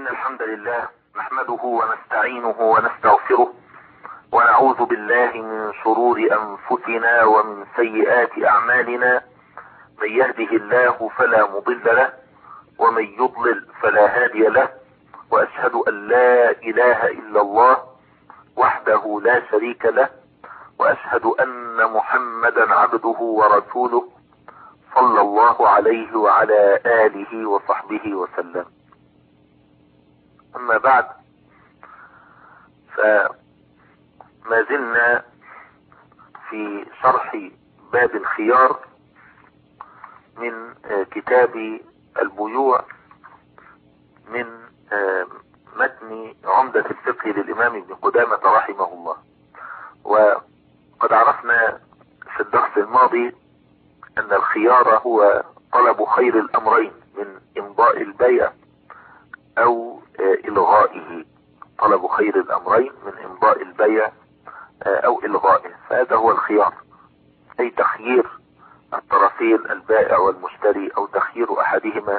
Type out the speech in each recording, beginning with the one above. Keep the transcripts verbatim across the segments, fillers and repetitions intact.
إن الحمد لله نحمده ونستعينه ونستغفره ونعوذ بالله من شرور أنفسنا ومن سيئات أعمالنا. من يهده الله فلا مضل له ومن يضلل فلا هادي له، وأشهد أن لا إله إلا الله وحده لا شريك له، وأشهد أن محمدا عبده ورسوله صلى الله عليه وعلى آله وصحبه وسلم. أما بعد، فما زلنا في شرح باب الخيار من كتاب البيوع من متن عمدة الفقه للإمام ابن قدامة رحمه الله. وقد عرفنا في الدرس الماضي أن الخيار هو طلب خير الأمرين من إمضاء البيع أو إلغائه، طلب خير الأمرين من إمضاء البيع أو إلغائه، فهذا هو الخيار، أي تخيير الطرفين البائع والمشتري أو تخيير أحدهما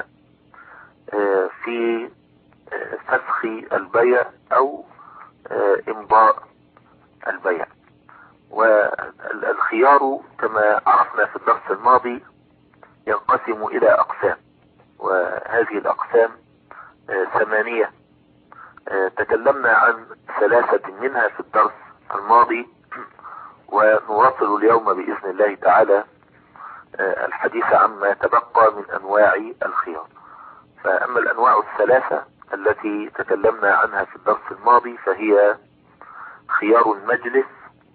في فسخ البيع أو إمضاء البيع. والخيار كما عرفنا في الدرس الماضي ينقسم إلى أقسام، وهذه الأقسام ثمانية. تكلمنا عن ثلاثة منها في الدرس الماضي، ونواصل اليوم بإذن الله تعالى الحديث عما تبقى من أنواع الخيار. فأما الأنواع الثلاثة التي تكلمنا عنها في الدرس الماضي فهي خيار المجلس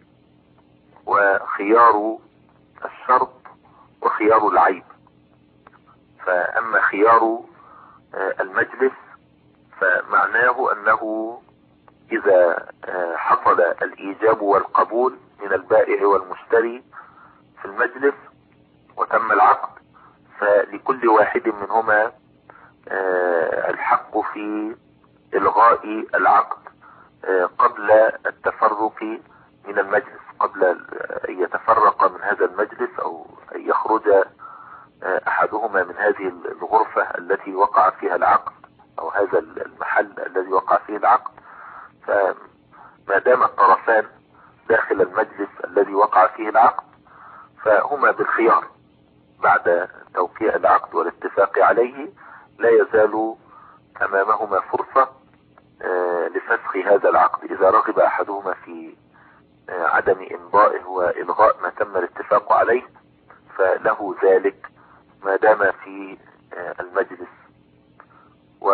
وخيار الشرط وخيار العيب. فأما خيار المجلس فمعناه أنه إذا حصل الإيجاب والقبول من البائع والمشتري في المجلس وتم العقد، فلكل واحد منهما الحق في إلغاء العقد قبل التفرق من المجلس، قبل أن يتفرق من هذا المجلس أو أن يخرج أحدهما من هذه الغرفة التي وقع فيها العقد أو هذا المحل الذي وقع فيه العقد. فما دام الطرفان داخل المجلس الذي وقع فيه العقد فهما بالخيار بعد توقيع العقد والاتفاق عليه، لا يزال أمامهما فرصة لفسخ هذا العقد. إذا رغب أحدهما في عدم إمضائه وإلغاء ما تم الاتفاق عليه فله ذلك ما دام في المجلس. و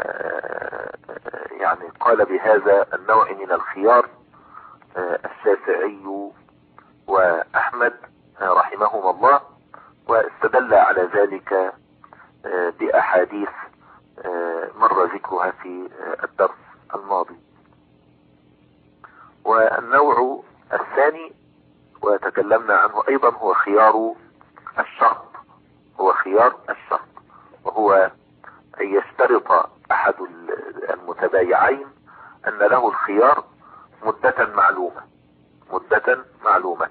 يعني قال بهذا النوع من الخيار الشافعي وأحمد رحمهما الله، واستدل على ذلك بأحاديث مر ذكرها في الدرس الماضي. والنوع الثاني وتكلمنا عنه أيضا هو خيار الشرط، هو خيار الشرط وهو أن يشترط أحد المتبايعين أن له الخيار مدة معلومة، مدة معلومة.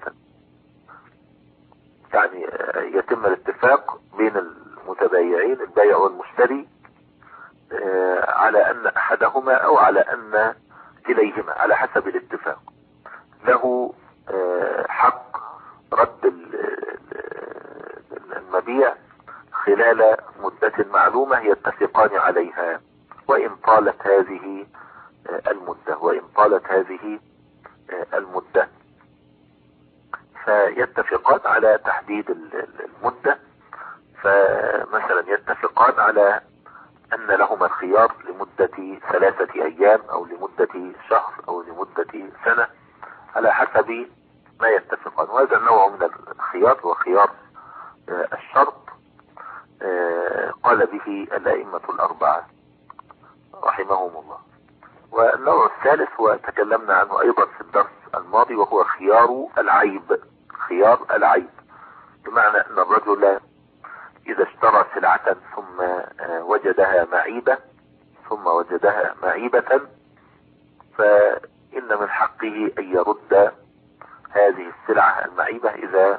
يعني يتم الاتفاق بين المتبايعين البائع والمشتري على أن أحدهما أو على أن كليهما على حسب الاتفاق له حق رد المبيع خلال مدة معلومة يتفقان عليها، وإن طالت هذه المدة وإن طالت هذه المدة فيتفقان على تحديد المدة. فمثلا يتفقان على أن لهما الخيار لمدة ثلاثة أيام أو لمدة شهر أو لمدة سنة على حسب ما يتفقان. وهذا النوع من الخيار هو خيار الشرط قال به الأئمة الأربعة رحمهم الله. والنوع الثالث وتكلمنا عنه أيضا في الدرس الماضي وهو خيار العيب، خيار العيب بمعنى أن الرجل إذا اشترى سلعة ثم وجدها معيبة ثم وجدها معيبة فإن من حقه أن يرد هذه السلعة المعيبة إذا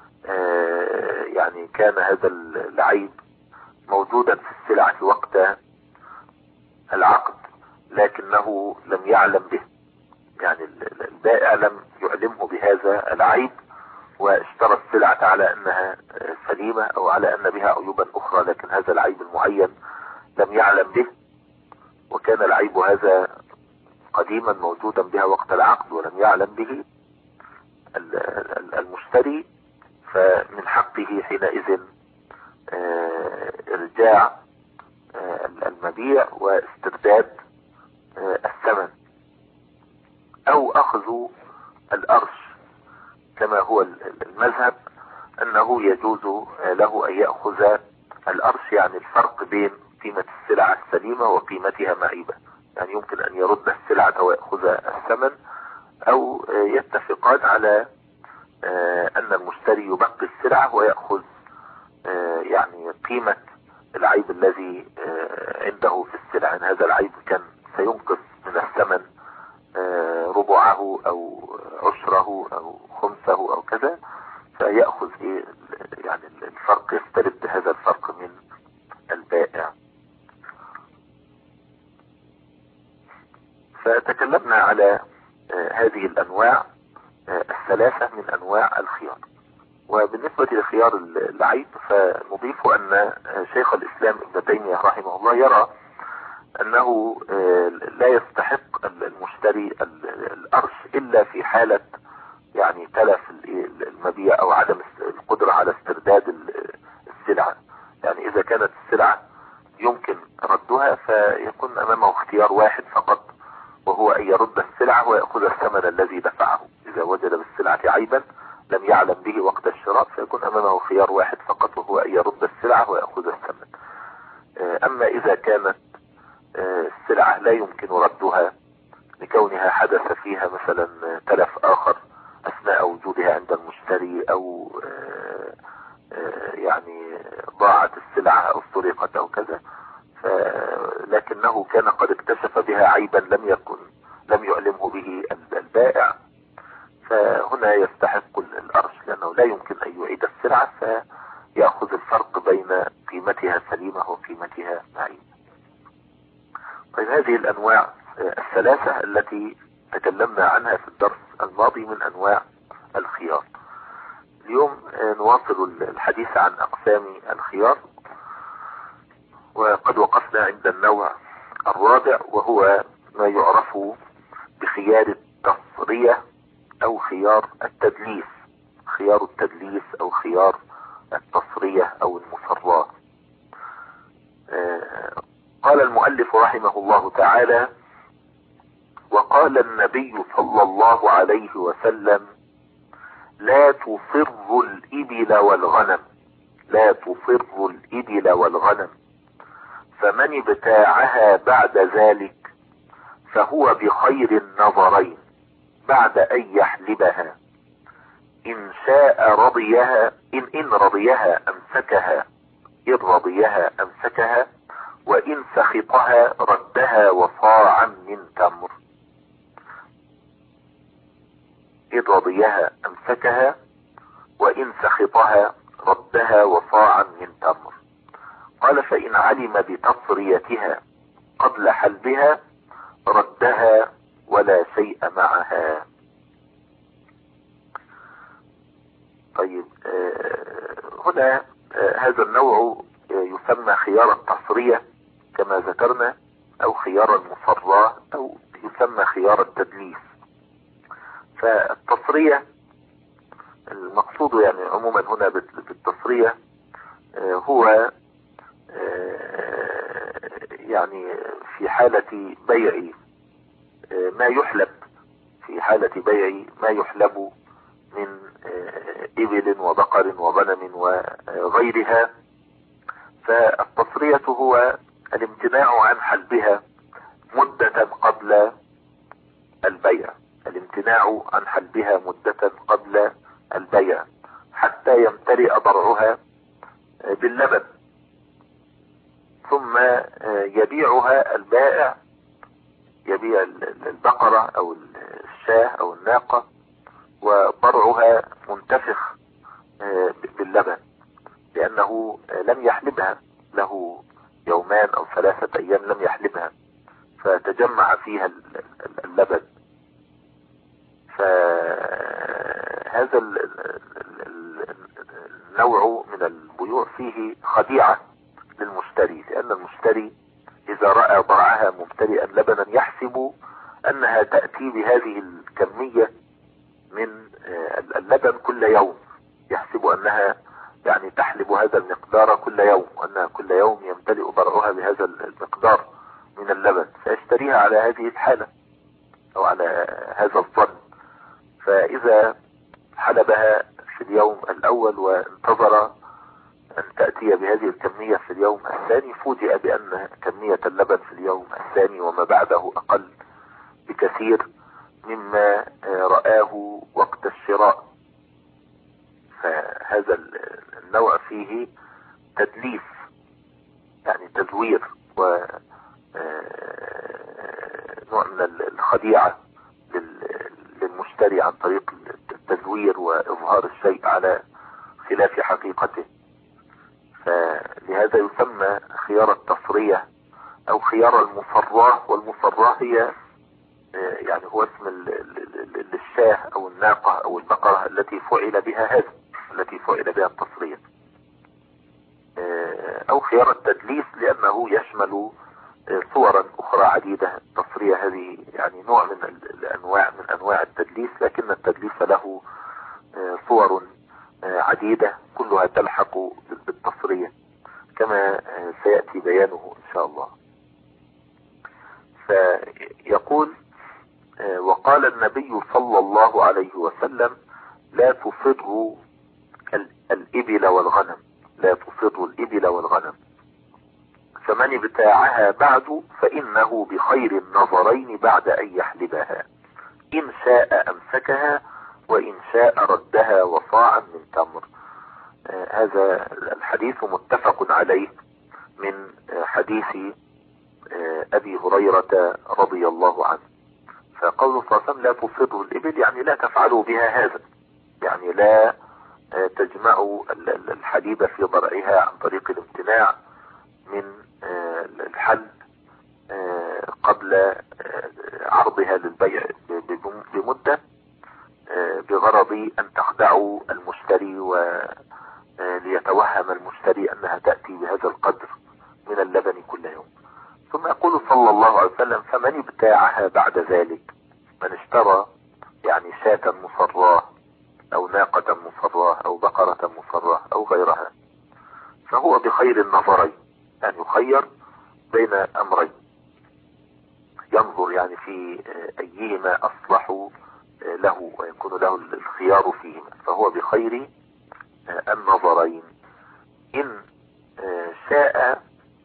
يعني كان هذا العيب موجودا في السلعة وقت العقد لكنه لم يعلم به، يعني البائع لم يعلمه بهذا العيب واشترى السلعة على انها سليمة او على ان بها عيوبا اخرى، لكن هذا العيب المعين لم يعلم به، وكان العيب هذا قديما موجودا بها وقت العقد ولم يعلم به المشتري، فمن حقه حينئذ ارجاع المبيع واسترداد الثمن او اخذ الارش، كما هو المذهب انه يجوز له ان يأخذ الارش، يعني الفرق بين قيمة السلعة السليمة وقيمتها معيبة، يعني يمكن ان يرد السلعة ويأخذ الثمن، او يتفقان على ان المشتري يبقي السلعة ويأخذ يعني قيمة العيب الذي عنده في السلعة، يعني هذا العيب كان سينقص من الثمن ربعه او عشره او خمسه او كذا، فيأخذ ايه يعني الفرق، يسترد هذا الفرق من البائع. فتكلمنا على هذه الانواع الثلاثة من انواع الخيار. وبالنسبة لخيار العيب فنضيف ان شيخ الاسلام ابن تيمية رحمه الله يرى انه لا يستحق المشتري الارش الا في حالة يعني تلف المبيع او عدم القدرة على استرداد السلعة، يعني اذا كانت السلعة يمكن ردها فيكون امامه اختيار واحد فقط، وهو ان يرد السلعة ويأخذ الثمن الذي دفعه. اذا وجد بالسلعة عيبا لم يعلم به وقت الشراء فيكون امامه خيار واحد فقط، وهو ان يرد السلعة ويأخذ الثمن. اما اذا كانت السلعة لا يمكن ردها لكونها حدث فيها مثلا تلف اخر اثناء وجودها عند المشتري، او يعني ضاعت السلعة او سرقت او كذا، لكنه كان قد اكتشف بها عيبا لم يكن لم يعلمه به البائع، فهنا يستحق الارش، لانه لا يمكن ان يعيد السلعة فيأخذ الفرق بين قيمتها سليمة وقيمتها معيبة. طيب، هذه الانواع الثلاثة التي تكلمنا عنها في الدرس الماضي من انواع الخيار. اليوم نواصل الحديث عن اقسام الخيار، وقد وقفنا عند النوع الرابع وهو ما يعرف بخيار التصرية او خيار التدليس، خيار التدليس او خيار التصرية او المصرات. قال المؤلف رحمه الله تعالى: وقال النبي صلى الله عليه وسلم: لا تصر الإبل والغنم، لا تصر الإبل والغنم، فمن ابتاعها بعد ذلك فهو بخير النظرين بعد أن يحلبها، إن شاء رضيها إن إن رضيها أمسكها إن رضيها أمسكها وإن سخطها ردها وصاعا من تمر. إن رضيها أمسكها وإن سخطها ردها وصاعا من تمر. قال: فإن علم بتصريتها قبل حلبها ردها ولا شيء معها. طيب، آه هنا آه هذا النوع آه يسمى خيار التصرية كما ذكرنا، او خيار المصراه، او يسمى خيار التدليس. فالتصرية المقصود يعني عموما هنا بالتصرية آه هو آه يعني في حالة بيع آه ما يحلب، في حالة بيع ما يحلب من إبل وبقر وغنم وغيرها. فالتصرية هو الامتناع عن حلبها مدة قبل البيع، الامتناع عن حلبها مدة قبل البيع حتى يمتلئ ضرعها باللبن، ثم يبيعها البائع، يبيع البقرة او الشاة او الناقة وضرعها منتفخ باللبن، لأنه لم يحلبها، له يومان أو ثلاثة أيام لم يحلبها، تجمع فيها اللبن. فهذا النوع من البيوع فيه خديعة للمشتري، لأن المشتري إذا رأى ضرعها ممتلئا لبنا يحسب أنها تأتي بهذه الكمية من اللبن كل يوم، يحسب أنها يعني تحلب هذا المقدار كل يوم، وأنها كل يوم يمتلئ ضرعها بهذا المقدار من اللبن، فيشتريها على هذه الحالة أو على هذا الظن. فإذا حلبها في اليوم الأول وانتظر أن تأتي بهذه الكمية في اليوم الثاني، فوجئ بأن كمية اللبن في اليوم الثاني وما بعده أقل بكثير مما رآه وقت الشراء. فهذا النوع فيه تدليس، يعني تزوير ونوع من الخديعة للمشتري عن طريق التزوير وإظهار الشيء على خلاف حقيقته. فلهذا يسمى خيار التصرية أو خيار المصراه، والمصراه هي يعني هو اسم للشاه أو الناقة أو البقرة التي فعل بها هذا، التي فعل بها التصرية، أو خيار التدليس لأنه يشمل صورا أخرى عديدة. التصرية هذه يعني نوع من الأنواع من أنواع التدليس، لكن التدليس له صور عديدة كلها تلحق بالتصرية كما سيأتي بيانه إن شاء الله. فيقول: وقال النبي صلى الله عليه وسلم: لا تصروا الإبل والغنم، لا تصروا الإبل والغنم، فمن ابتاعها بعد فإنه بخير النظرين بعد أن يحلبها، إن شاء أمسكها وإن شاء ردها وصاعا من تمر. آه هذا الحديث متفق عليه من آه حديث آه أبي هريرة رضي الله عنه. فقوله صلى الله عليه وسلم: لا تصروا الإبل، يعني لا تفعلوا بها هذا، يعني لا آه تجمعوا الحليب في ضرعها عن طريق الامتناع من آه الحل آه قبل آه عرضها للبيع بمدة، بغرض أن تخدعوا المشتري وليتوهم المشتري أنها تأتي بهذا القدر من اللبن كل يوم. ثم يقول صلى الله عليه وسلم: فمن ابتاعها بعد ذلك، من اشترى يعني شاة مصراه أو ناقة مصراه أو بقرة مصراه أو غيرها، فهو بخير النظرين، يعني يخير بين أمرين، ينظر يعني في أيهما أصلح له ويكون له الخيار فيهما، فهو بخير النظرين. إن شاء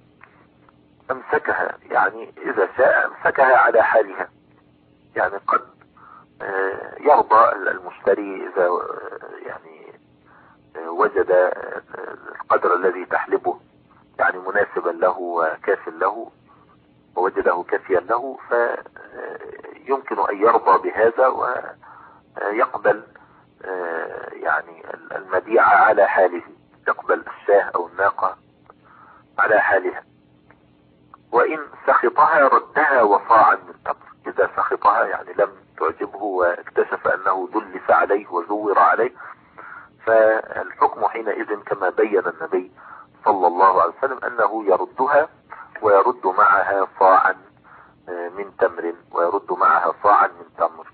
أمسكها، يعني إذا شاء أمسكها على حالها، يعني قد يرضى المشتري إذا يعني وجد القدر الذي تحلبه يعني مناسبا له وكاف له، ووجده كافيا له، فيمكن أن يرضى بهذا ويقبل يعني المبيع على حاله، يقبل الشاه أو الناقة على حالها. وإن سخطها ردها وصاعا من تمر، إذا سخطها يعني لم تعجبه واكتشف أنه دلس عليه وزور عليه، فالحكم حينئذ كما بين النبي صلى الله عليه وسلم أنه يردها ويرد معها صاعا من تمر، ويرد معها صاعا من تمر.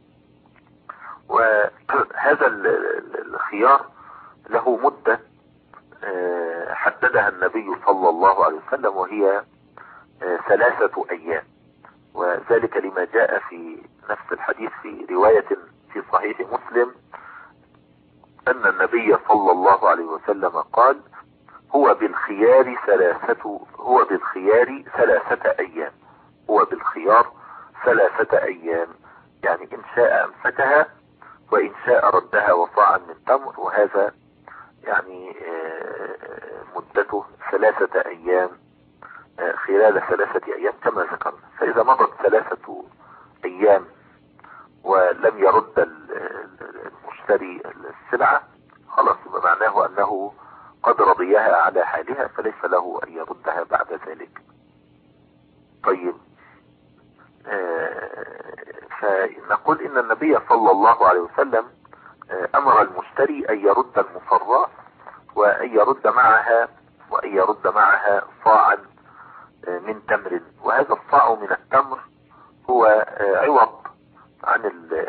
وهذا الخيار له مدة حددها النبي صلى الله عليه وسلم، وهي ثلاثة أيام، وذلك لما جاء في نفس الحديث في رواية في صحيح مسلم أن النبي صلى الله عليه وسلم قال: هو بالخيار ثلاثة هو بالخيار ثلاثة أيام، هو بالخيار ثلاثة أيام، يعني إن شاء أمسكها وإن شاء ردها وصاعا من تمر، وهذا يعني مدته ثلاثة أيام خلال ثلاثة أيام كما ذكرنا. فإذا مضت ثلاثة أيام ولم يرد المشتري السلعة، خلاص معناه أنه قد رضيها على حالها، فليس له أن يردها بعد ذلك. طيب، فنقول ان النبي صلى الله عليه وسلم امر المشتري ان يرد المصراة وان يرد معها وان يرد معها صاعا من تمر، وهذا الصاع من التمر هو عوض عن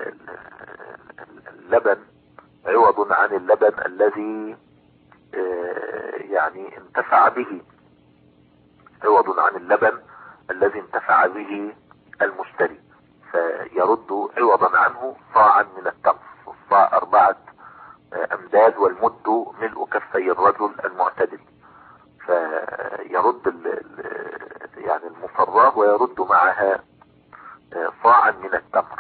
اللبن، عوض عن اللبن الذي يعني انتفع به، عوض عن اللبن الذي انتفع به المشتري، فيرد عوضا عنه صاعا من التمر. الصاع أربعة أمداد والمد ملء كفي الرجل المعتدل، فيرد يعني المصراه ويرد معها صاعا من التمر.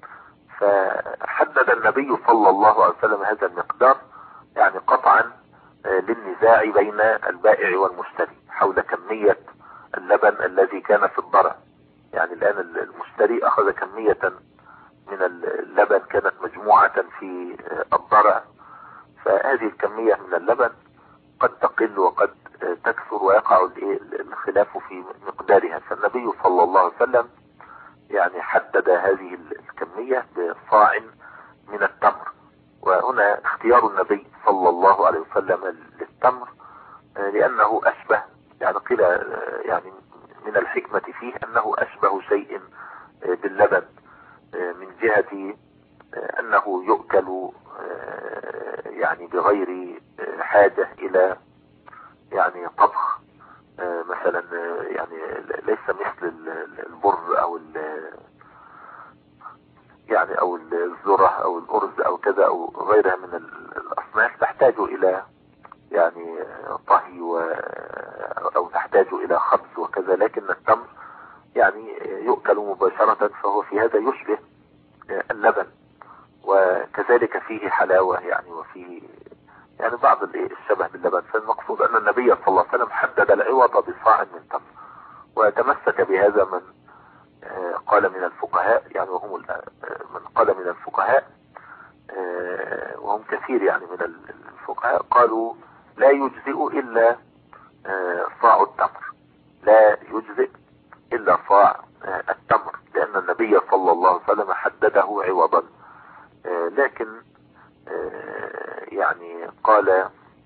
فحدد النبي صلى الله عليه وسلم هذا المقدار يعني قطعا للنزاع بين البائع والمشتري حول كمية اللبن الذي كان في الضرع. يعني الآن المشتري أخذ كمية من اللبن كانت مجموعة في الضرع، فهذه الكمية من اللبن قد تقل وقد تكثر ويقع الخلاف في مقدارها، فالنبي صلى الله عليه وسلم يعني حدد هذه الكمية بصاع من التمر. وهنا اختيار النبي صلى الله عليه وسلم للتمر لأنه أشبه، يعني قيل يعني من الحكمة فيه أنه أشبه شيء باللبن من جهة أنه يؤكل يعني بغير حاجة إلى يعني طبخ مثلا، يعني ليس مثل البر أو يعني أو الذرة أو الأرز أو كذا أو غيرها من الأصناف تحتاج إلى يعني طهي أو تحتاج إلى خبز وكذا، لكن التمر يعني يؤكل مباشرة، فهو في هذا يشبه اللبن وكذلك فيه حلاوة يعني وفيه يعني بعض الشبه باللبن. فالمقصود أن النبي صلى الله عليه وسلم حدد العوض بصاع من تمر، وتمسك بهذا من قال من الفقهاء، يعني وهم من قال من الفقهاء وهم كثير يعني من الفقهاء قالوا لا يجزئ إلا صاع التمر، لا يجزئ إلا صاع التمر، لأن النبي صلى الله عليه وسلم حدده عوضا. لكن يعني قال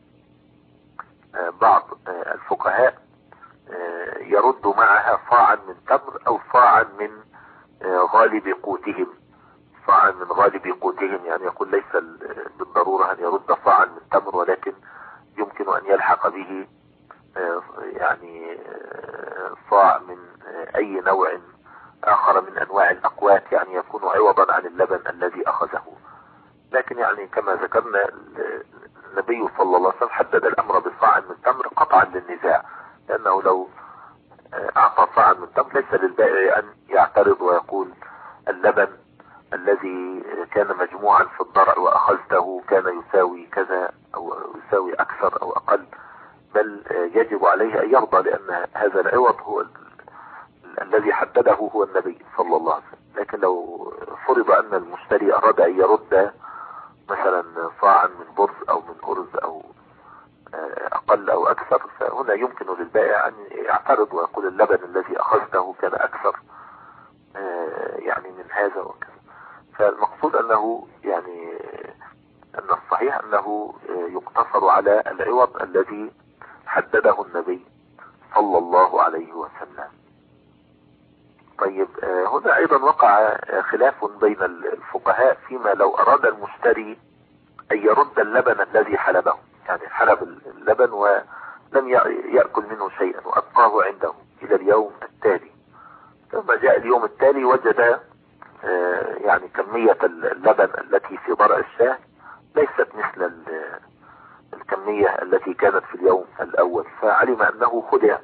بعض الفقهاء يرد معها صاعا من تمر أو صاعا من غالب قوتهم، صاعا من غالب قوتهم، يعني يقول ليس بالضرورة أن يرد صاعا من تمر، ولكن يمكن أن يلحق به يعني صاع من أي نوع آخر من أنواع الأقوات، يعني يكون عوضا عن اللبن الذي أخذه. لكن يعني كما ذكرنا النبي صلى الله عليه وسلم حدد الأمر بصاع من تمر قطعا للنزاع، لأنه لو أعطى صاعا من تمر ليس للبائع أن يعترض ويقول اللبن الذي كان مجموعا في الضرع وأخذته كان يساوي كذا أو يساوي أكثر أو أقل، بل يجب عليه أن يرضى، لأن هذا العوض هو ال... الذي حدده هو النبي صلى الله عليه وسلم. لكن لو فرض أن المشتري أراد أن يرد مثلا صاعا من برز أو من أرز أو أقل أو أكثر، فهنا يمكن للبائع أن يعترض ويقول اللبن الذي أخذته كان أكثر يعني من هذا وكذا. فالمقصود أنه يعني أن الصحيح أنه يقتصر على العوض الذي حدده النبي صلى الله عليه وسلم. طيب هنا أيضا وقع خلاف بين الفقهاء فيما لو أراد المشتري أن يرد اللبن الذي حلبه، يعني حلب اللبن ولم يأكل منه شيئا وأبقاه عنده إلى اليوم التالي، ثم جاء اليوم التالي وجد يعني كمية اللبن التي في ضرع الشاة ليست مثل الكمية التي كانت في اليوم الأول، فعلم أنه خدع،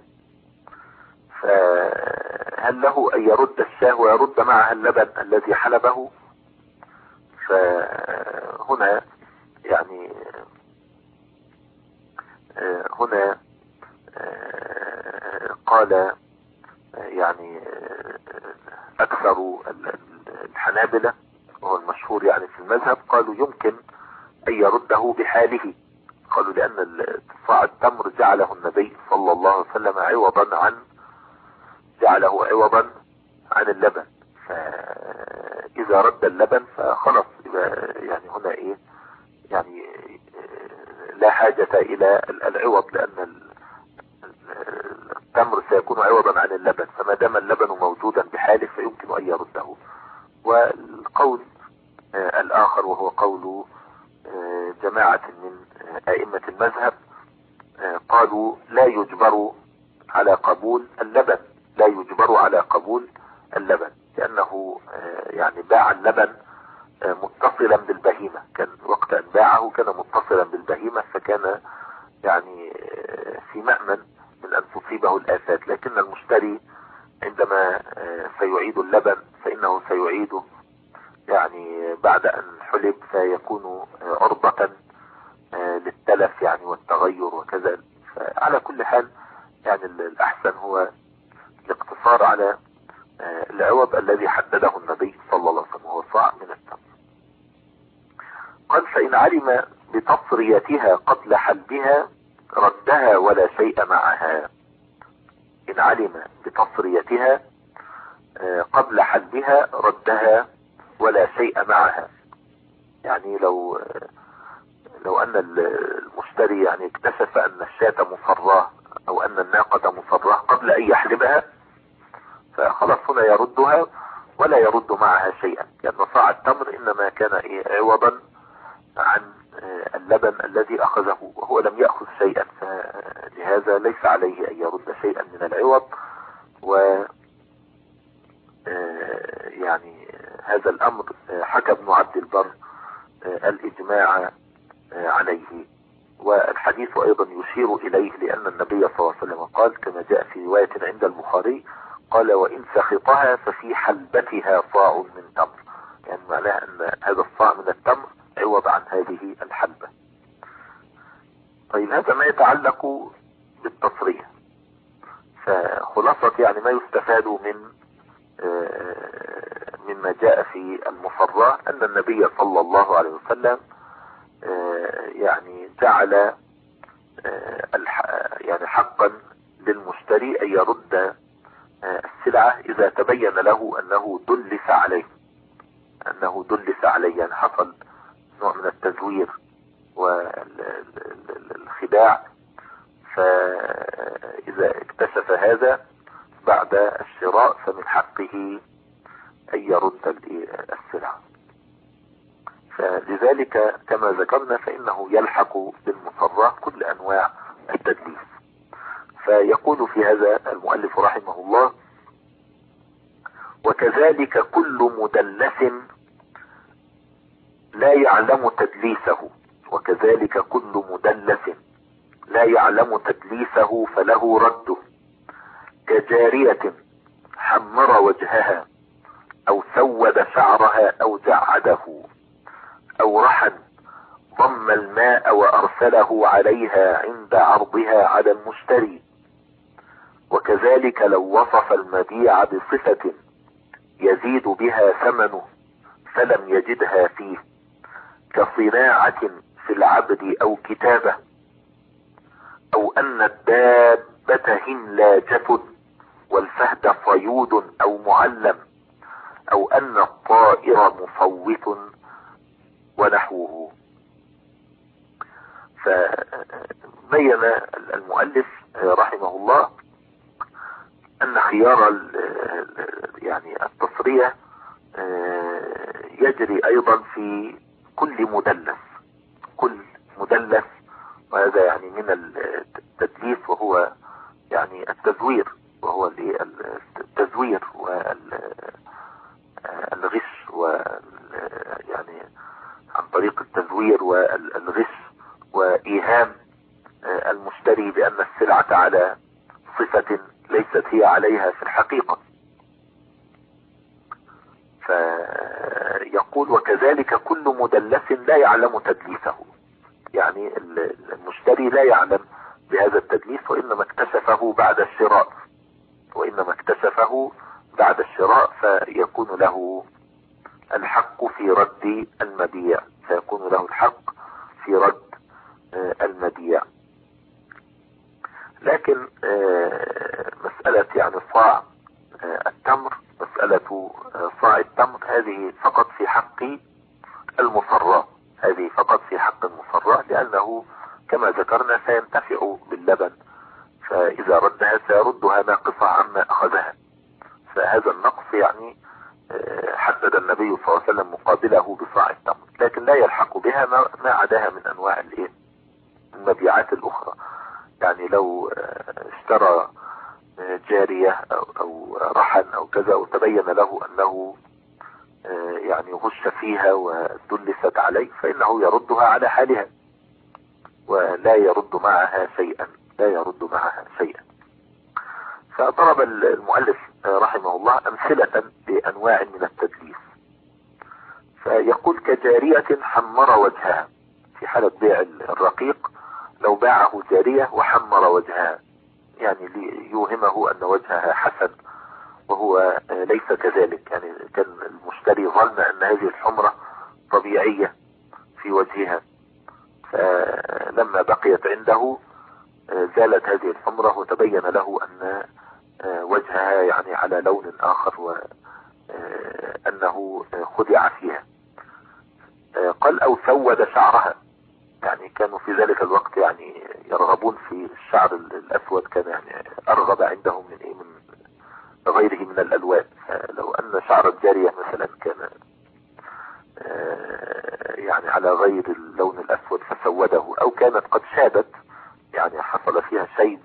فهل له أن يرد الشاة ويرد معها اللبن الذي حلبه؟ فهنا يعني هنا قال يعني أكثر الحنابلة وهو المشهور يعني في المذهب قالوا يمكن أن يرده بحاله، قالوا لأن صاع التمر جعله النبي صلى الله عليه وسلم عوضا عن جعله عوضا عن اللبن، فاذا رد اللبن فخلاص يعني هنا ايه يعني لا حاجة الى العوض، لان التمر سيكون عوضا عن اللبن، فما دام اللبن موجودا بحاله فيمكن ان يرده. والقول الاخر وهو قول جماعة من ائمة المذهب قالوا لا يجبر على قبول اللبن، لا يجبر على قبول اللبن، لانه يعني باع اللبن متصلا بالبهيمة، كان وقت ان باعه كان متصلا بالبهيمة، فكان يعني في مأمن من ان تصيبه الآفات. لكن المشتري عندما سيعيد اللبن فانه سيعيده يعني بعد ان حلب، فيكون عرضة للتلف يعني والتغير وكذا. فعلى كل حال يعني الاحسن هو الاقتصار على العوض الذي حدده النبي صلى الله عليه وسلم، وهو صاع من التمر. قال فإن علم بتصريتها قبل حلبها ردها ولا شيء معها. إن علم بتصريتها قبل حلبها ردها ولا شيء معها. يعني لو لو أن المشتري يعني اكتشف أن الشاة مصراه أو أن الناقة مصراه قبل أن يحلبها، فخلاص هنا يردها ولا يرد معها شيئا، لأن صاع التمر إنما كان إيه عوضا عن اللبن الذي أخذه، وهو لم يأخذ شيئا، فلهذا ليس عليه أن يرد شيئا من العوض. و يعني هذا الأمر حكى ابن عبد البر الإجماع عليه، والحديث أيضا يشير إليه، لأن النبي صلى الله عليه وسلم قال كما جاء في رواية عند البخاري قال وإن سخطها ففي حلبتها صاع من تمر، يعني معناها أن هذا الصاع من التمر عوض عن هذه الحلبة. طيب هذا ما يتعلق بالتصريح. فخلاصة يعني ما يستفاد من مما جاء في المصراه أن النبي صلى الله عليه وسلم يعني جعل يعني حقا للمشتري أن يرد السلعة إذا تبين له أنه دلس عليه، أنه دلس عليه يعني حصل نوع من التزوير والخداع. فإذا اكتشف هذا بعد الشراء فمن حقه أن يرد السلعة. فلذلك كما ذكرنا فإنه يلحق بالمصرات كل أنواع التدليس. فيقول في هذا المؤلف رحمه الله وكذلك كل مدلس لا يعلم تدليسه، وكذلك كل مدلس لا يعلم تدليسه فله رده، كجارية حمر وجهها أو سود شعرها أو جعده أو رحن ضم الماء وأرسله عليها عند عرضها على المشتري. وكذلك لو وصف المبيع بصفة يزيد بها ثمنه فلم يجدها فيه، كصناعة في العبد أو كتابة، أو أن الدابة هملاجة والفهد صيود أو معلم، أو أن الطائر مصوت ونحوه. فبين المؤلف رحمه الله أن خيار يعني التصرية يجري أيضا في كل مدلس، كل مدلس، وهذا يعني من التدليس وهو يعني التزوير، وهو التزوير والغش، ويعني عن طريق التزوير والغش وإيهام المشتري بأن السلعة على صفة ليست هي عليها في الحقيقة. فيقول وكذلك كل مدلس لا يعلم تدليسه، يعني المشتري لا يعلم بهذا التدليس، وإنما اكتشفه بعد الشراء، وإنما اكتشفه بعد الشراء فيكون له الحق في رد المبيع، فيكون له الحق في رد المبيع. لكن مسألة يعني صاع التمر مسألة زكاة صاع التمر هذه فقط في حق المصراة، هذه فقط في حق المصراة، لأنه كما ذكرنا سينتفع باللبن، فإذا ردها سيردها ناقصة عما أخذها. فهذا النقص يعني حدد النبي صلى الله عليه وسلم مقابله بصاع التمر، لكن لا يلحق بها ما عداها من أنواع المبيعات الأخرى. يعني لو اشترى جارية أو رحل أو كذا وتبين له أنه يعني غش فيها ودلست عليه، فإنه يردها على حالها ولا يرد معها شيئا، لا يرد معها شيئا. فضرب المؤلف رحمه الله أمثلة بأنواع من التدليس، فيقول كجارية حمر وجهها، في حالة بيع الرقيق لو باعه جارية وحمر وجهها، يعني ليوهمه أن وجهها حسن وهو ليس كذلك، يعني كان المشتري ظن أن هذه الحمرة طبيعية في وجهها، فلما بقيت عنده زالت هذه الحمرة وتبين له أن وجهها يعني على لون آخر وأنه خدع فيها. قال أو سود شعرها، يعني كانوا في ذلك الوقت يعني يرغبون في الشعر الأسود، كان يعني أرغب عندهم من إيه من غيره من الألوان. فلو أن شعر الجارية مثلا كان يعني على غير اللون الأسود فسوده، أو كانت قد شابت يعني حصل فيها شيب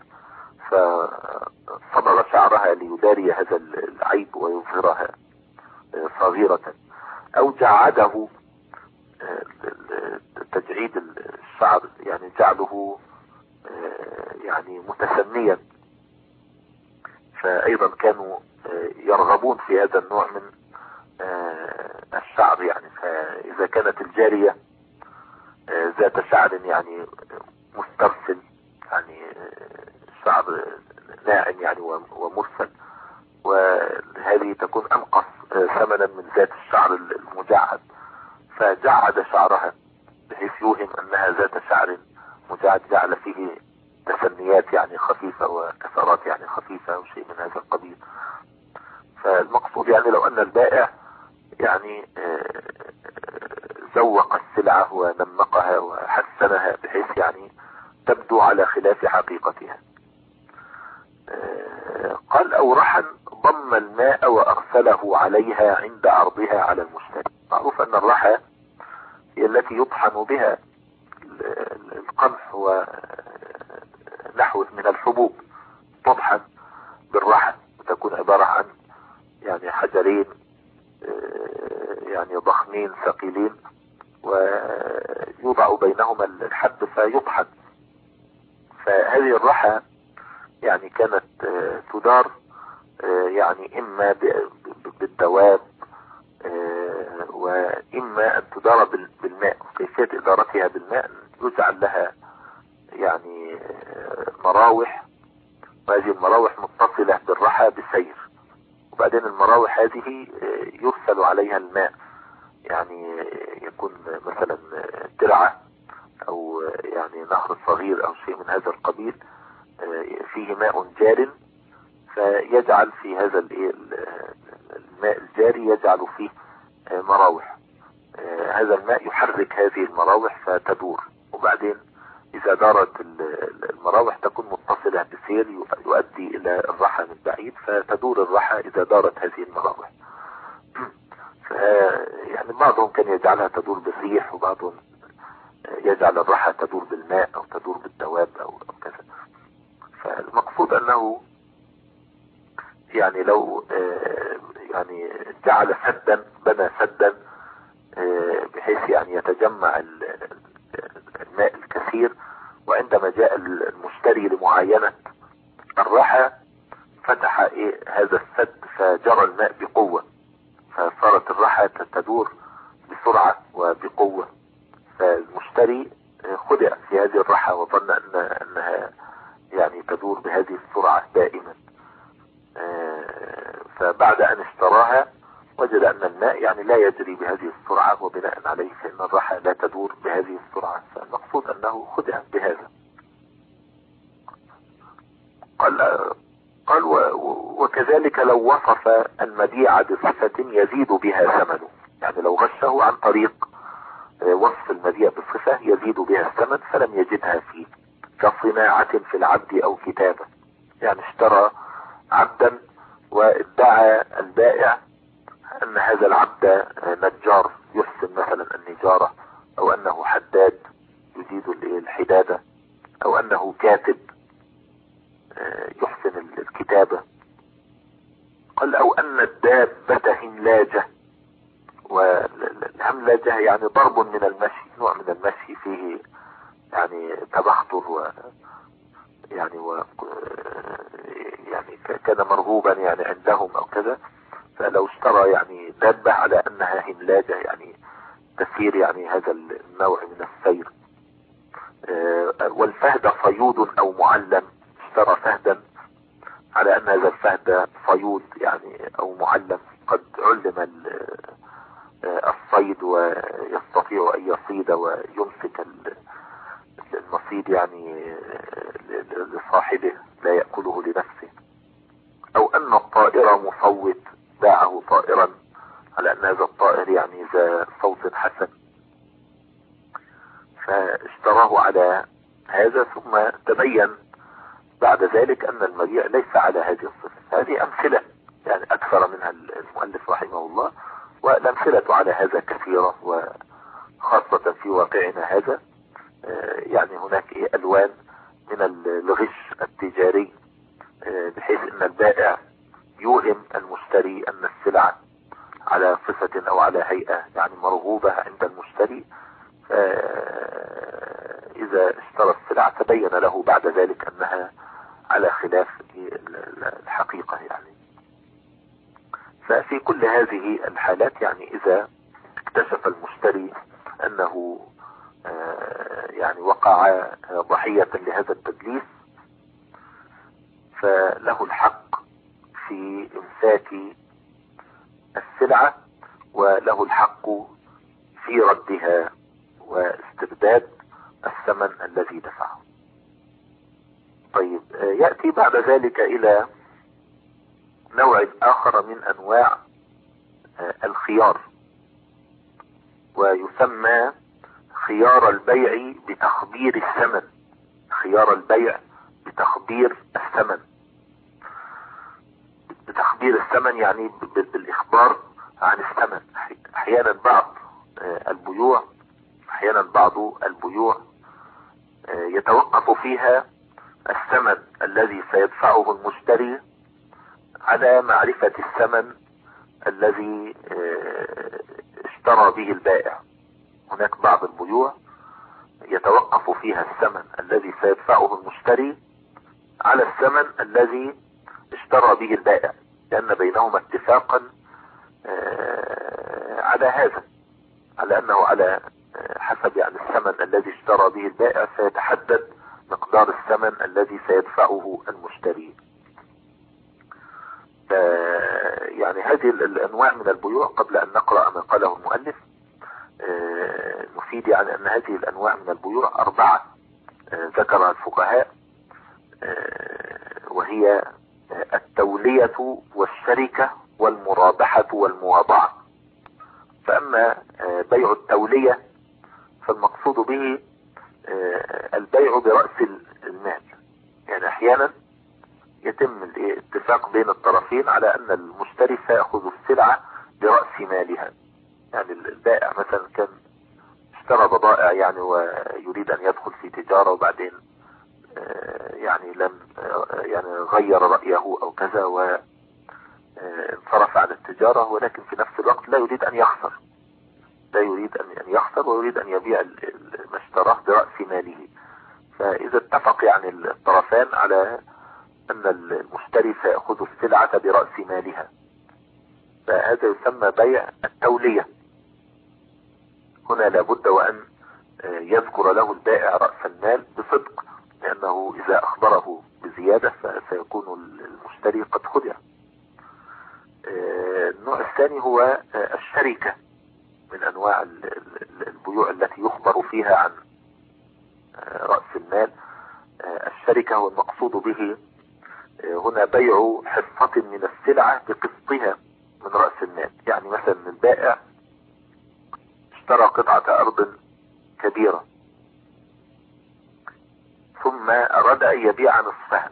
فصبغ شعرها ليداري هذا العيب ويظهرها صغيرة، أو جعده تجعيد الشعر يعني جعله يعني متسميا، فأيضا كانوا يرغبون في هذا النوع من الشعر. يعني فإذا كانت الجارية ذات شعر يعني مسترسل، يعني شعر ناعم يعني ومرسل، وهذه تكون أنقص ثمنا من ذات الشعر المجعد، فجعد شعرها بحيث يوهم أنها ذات شعر مجعد، جعل فيه تسنيات يعني خفيفة وكسرات يعني خفيفة أو شيء من هذا القبيل. فالمقصود يعني لو أن البائع يعني زوق السلعة ونمقها وحسنها بحيث يعني تبدو على خلاف حقيقتها. قال أو رحن ضم الماء وأرسله عليها عند عرضها على المشتري. معروف أن الرحى هي التي يطحن بها القمح ونحوه من الحبوب، تطحن بالرحى وتكون عبارة عن يعني حجرين يعني ضخمين ثقيلين ويوضع بينهما الحب فيطحن. فهذه الرحى يعني كانت تدار يعني إما بالدواب وإما أن تدار بالماء. كيفية إدارتها بالماء يجعل لها يعني مراوح، وهذه المراوح متصلة بالرحى بسير، وبعدين المراوح هذه يرسل عليها الماء، يعني يكون مثلا ترعة أو يعني نهر صغير أو شيء من هذا القبيل فيه ماء جار، فيجعل في هذا الماء الجاري يجعل فيه مراوح. هذا الماء يحرك هذه المراوح فتدور، وبعدين إذا دارت المراوح تكون متصلة بسير يؤدي إلى الرحى من بعيد، فتدور الرحى إذا دارت هذه المراوح. يعني بعضهم كان يجعلها تدور بالريح، وبعضهم يجعل الرحى تدور بالماء أو تدور بالدواب أو كذا. فالمقصود أنه يعني لو يعني جعل سدا، بنى سدا بحيث يعني يتجمع الماء الكثير، وعندما جاء المشتري لمعاينة الرحى فتح إيه هذا السد فجرى الماء بقوة، فصارت الرحى تدور بسرعة وبقوة، فالمشتري خدع في هذه الرحى وظن أن أنها يعني تدور بهذه السرعة دائما. فبعد أن اشتراها وجد أن الماء يعني لا يجري بهذه السرعة، وبناء عليه فإن الرحى لا تدور بهذه السرعة، فالمقصود أنه خدع بهذا. قال قال وكذلك لو وصف المبيع بصفة يزيد بها ثمنه، يعني لو غشه عن طريق وصف المبيع بصفة يزيد بها الثمن فلم يجدها فيه، كصناعة في العبد او كتابة، يعني اشترى عبدا وادعى البائع ان هذا العبد نجار يحسن مثلا النجارة، او انه حداد يجيد الحدادة، او انه كاتب يحسن الكتابة. قال او ان الدابة هملاجة، والهملاجة يعني ضرب من المشي، نوع من المشي فيه يعني تبختر و يعني و يعني كان مرغوبا يعني عندهم او كذا، فلو اشترى يعني دابة على انها هملاجة يعني تسير يعني هذا النوع من السير. والفهد صيود او معلم، اشترى فهدا على ان هذا الفهد صيود يعني او معلم، قد علم الصيد ويستطيع ان يصيد ويمسك المصيد يعني لصاحبه لا يأكله لنفسه. او ان الطائر مصوت، باعه طائرا على ان هذا الطائر يعني ذا صوت حسن، فاشتراه على هذا، ثم تبين بعد ذلك ان المبيع ليس على هذه الصفة. هذه امثلة يعني اكثر منها المؤلف رحمه الله، والامثلة على هذا كثيرة، وخاصة في واقعنا هذا يعني هناك الوان من الغش التجاري، بحيث ان البائع يوهم المشتري ان السلعة على صفة او على هيئة يعني مرغوبة عند المشتري، اذا اشترى السلعة تبين له بعد ذلك انها على خلاف الحقيقة يعني. ففي كل هذه الحالات يعني اذا اكتشف المشتري انه يعني وقع ضحية لهذا التدليس، فله الحق في امساك السلعة، وله الحق في ردها واسترداد الثمن الذي دفعه. طيب، يأتي بعد ذلك الى نوع اخر من انواع الخيار، ويسمى خيار البيع بتخبير الثمن. خيار البيع بتخبير الثمن، بتخبير الثمن يعني بالاخبار عن الثمن. احيانا بعض البيوع احيانا بعض البيوع يتوقف فيها الثمن الذي سيدفعه المشتري على معرفة الثمن الذي اشترى به البائع. هناك بعض البيوع يتوقف فيها الثمن الذي سيدفعه المشتري على الثمن الذي اشترى به البائع، لأن بينهما اتفاقا على هذا، على أنه على حسب يعني الثمن الذي اشترى به البائع سيتحدد مقدار الثمن الذي سيدفعه المشتري. يعني هذه الأنواع من البيوع، قبل أن نقرأ ما قاله المؤلف نفيد يعني أن هذه الأنواع من البيوع أربعة ذكرها الفقهاء، وهي التولية والشركة والمرابحة والمواضعة. فأما بيع التولية فالمقصود به البيع برأس المال، يعني أحيانا يتم الاتفاق بين الطرفين على أن المشتري سيأخذ السلعة برأس مالها. يعني البائع مثلا كان اشترى بضائع يعني ويريد أن يدخل في تجارة، وبعدين يعني لم يعني غير رأيه أو كذا وانصرف عن التجارة، ولكن في نفس الوقت لا يريد أن يخسر لا يريد أن يخسر ويريد أن يبيع ما اشتراه برأس ماله. فإذا اتفق يعني الطرفان على أن المشتري سيأخذ السلعة برأس مالها، فهذا يسمى بيع التولية. هنا لابد وأن يذكر له البائع رأس المال بصدق، لأنه إذا أخبره بزيادة فسيكون المشتري قد خدع. النوع الثاني هو الشركة، من أنواع البيوع التي يخبر فيها عن رأس المال. الشركة هو المقصود به هنا بيع حصة من السلعة بقسطها من رأس المال. يعني مثلا البائع اشترى قطعة أرض كبيرة ثم أراد أن يبيع نصفها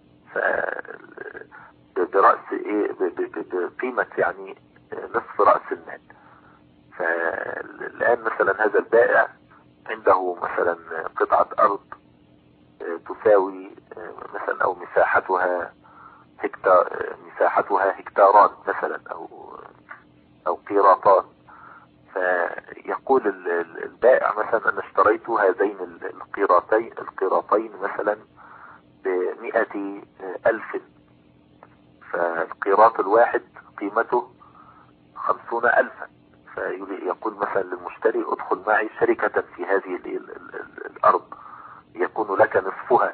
برأس إيه بقيمة يعني نصف رأس المال. فالآن مثلا هذا البائع عنده مثلا قطعة أرض تساوي مثلا أو مساحتها هكتار مساحتها هكتارات مثلا أو أو قيراطات. فيقول البائع مثلا أنا اشتريت هذين القيراطين القيراطين مثلا بمئة ألف، فالقيراط الواحد قيمته خمسون ألفا. فيقول مثلا للمشتري ادخل معي شركة في هذه الأرض يكون لك نصفها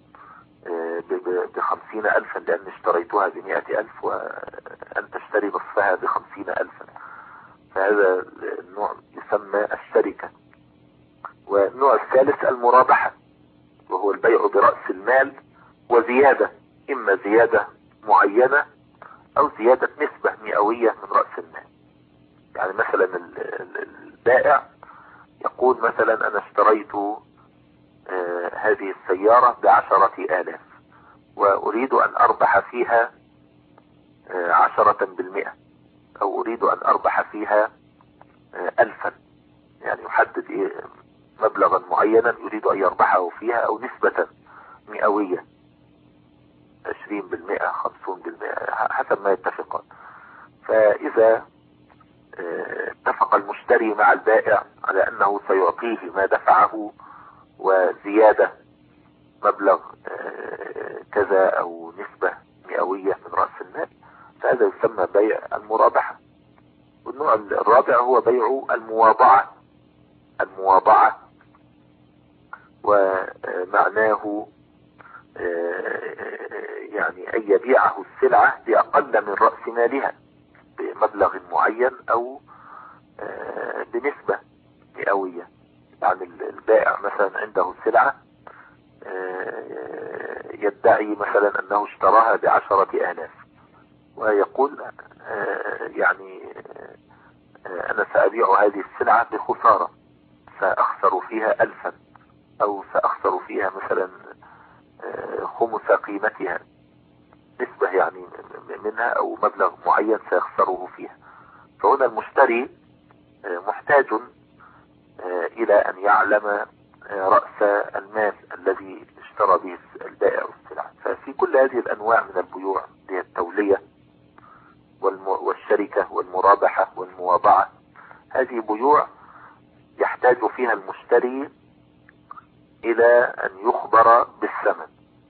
بخمسين ألفا لأن اشتريتها بمئة ألف وأن تشتري نصفها بخمسين ألفا. فهذا النوع يسمى الشركة. والنوع الثالث المرابحة، وهو البيع برأس المال وزيادة، إما زيادة معينة أو زيادة نسبة مئوية من رأس المال. يعني مثلا البائع يقول مثلا أنا اشتريت آه هذه السيارة بعشرة آلاف وأريد أن أربح فيها آه عشرة بالمئة، أو أريد أن أربح فيها آه ألفا. يعني يحدد إيه مبلغا معينا يريد أن يربحه فيها أو نسبة مئوية عشرين بالمئة خمسون بالمئة حسب ما يتفقان. فإذا اتفق المشتري مع البائع على أنه سيعطيه ما دفعه وزيادة مبلغ كذا أو نسبة مئوية من رأس المال، فهذا يسمى بيع المرابحة. والنوع الرابع هو بيع المواضعة. المواضعة ومعناه يعني أن يبيعه السلعة بأقل من رأس مالها بمبلغ معين أو بنسبة مئوية. يعني البائع مثلا عنده سلعة يدعي مثلا أنه اشتراها بعشرة آلاف ويقول يعني أنا سأبيع هذه السلعة بخسارة، سأخسر فيها ألفا أو سأخسر فيها مثلا خمس قيمتها، نسبة يعني منها أو مبلغ معين سيخسره فيها. فهنا المشتري محتاج إلى أن يعلم رأس المال الذي اشترى به البائع السلعة. ففي كل هذه الأنواع من البيوع هي التولية والشركة والمرابحة والمواضعة، هذه بيوع يحتاج فيها المشتري إلى أن يخبر بالثمن.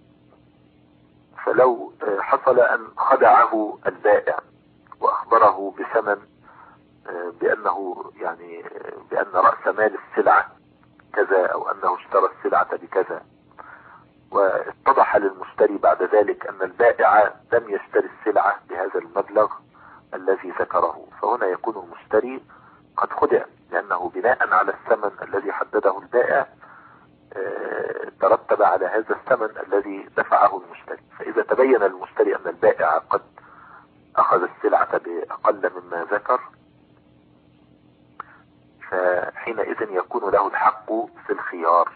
فلو حصل أن خدعه البائع وأخبره بثمن بأنه يعني بأن رأس مال السلعة كذا أو أنه اشترى السلعة بكذا، واتضح للمشتري بعد ذلك أن البائع لم يشتري السلعة بهذا المبلغ الذي ذكره، فهنا يكون المشتري قد خدع، لأنه بناء على الثمن الذي حدده البائع ترتب على هذا الثمن الذي دفعه المشتري. فإذا تبين للمشتري أن البائع قد أخذ السلعة بأقل مما ذكر، فحينئذ يكون له الحق في الخيار،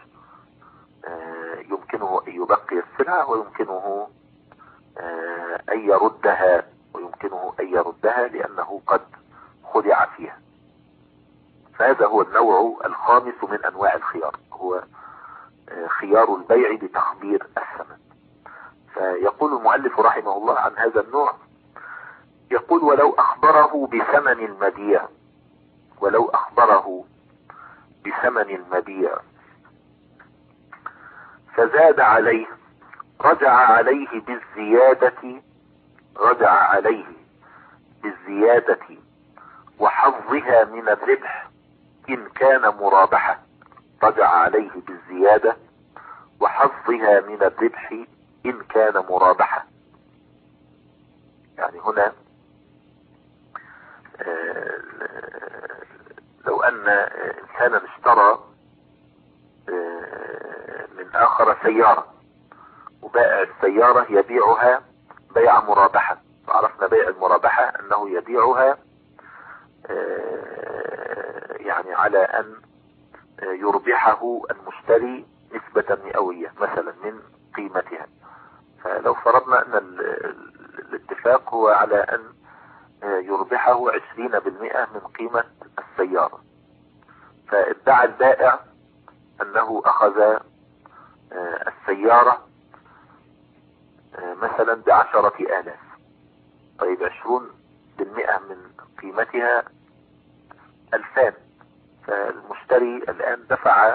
يمكنه أن يبقي السلعة ويمكنه أن يردها ويمكنه أن يردها لأنه قد خدع فيها. فهذا هو النوع الخامس من أنواع الخيار، هو خيار البيع بتخبير الثمن. فيقول المؤلف رحمه الله عن هذا النوع، يقول ولو أخبره بثمن المبيع ولو أخبره بثمن المبيع فزاد عليه رجع عليه بالزيادة رجع عليه بالزيادة وحظها من الربح إن كان مرابحة رجع عليه بالزيادة وحظها من الربح إن كان مرابحة. يعني هنا لو أن إنسانا اشترى من آخر سيارة بائع السيارة يبيعها بيع مرابحة. عرفنا بيع المرابحة أنه يبيعها يعني على أن يربحه المشتري نسبة مئوية مثلا من قيمتها. فلو فرضنا أن الاتفاق هو على أن يربحه عشرين بالمئة من قيمة السيارة، فادعى البائع أنه أخذ السيارة مثلا بعشرة آلاف. طيب عشرون بالمئة من قيمتها ألفان، فالمشتري الآن دفع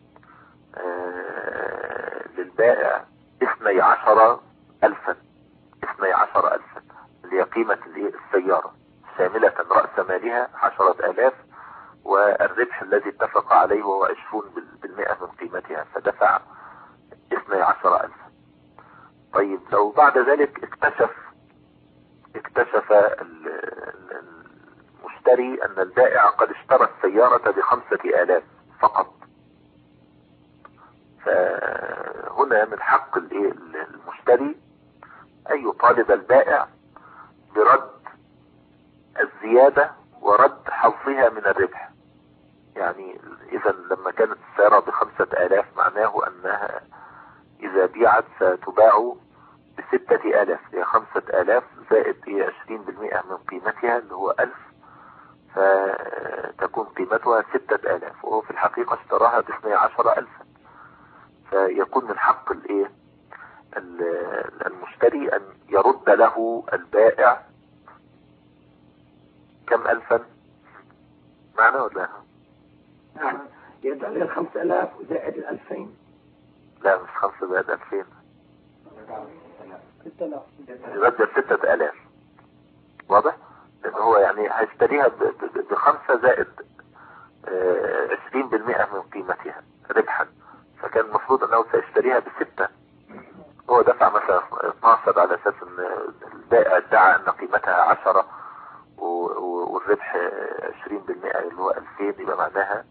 للبائع اثني عشر ألفا اثني عشر ألفا اللي هي قيمة السيارة شاملة رأس مالها عشرة آلاف، والربح الذي اتفق عليه هو عشرون بالمئة من قيمتها، فدفع اثني عشر ألفا. طيب لو بعد ذلك اكتشف اكتشف المشتري أن البائع قد اشترى السيارة بخمسة آلاف فقط، فهنا من حق المشتري أن يطالب البائع برد الزيادة ورد حظها من الربح. يعني إذا لما كانت السيارة بخمسة آلاف معناه أنها إذا بيعت ستباع بستة آلاف، هي خمسة آلاف زائد هي عشرين بالمئة من قيمتها اللي هو ألف، فتكون قيمتها ستة آلاف، وهو في الحقيقة اشتراها باثني عشر ألفا. فيكون من حق الايه المشتري ان يرد له البائع كم ألفا معنى ولا؟ نعم، يرد عليه الخمسة آلاف وزائد الألفين. لا مش خمسة زائد ألفين، يرد ستة آلاف. واضح؟ لأن هو يعني هيشتريها بخمسة زائد عشرين بالمئة من قيمتها ربحا، فكان المفروض أنه سيشتريها بستة، هو دفع مثلا اثناشر على أساس أن البائع ادعى أن قيمتها عشرة والربح عشرين بالمئة اللي هو ألفين، يبقى معناها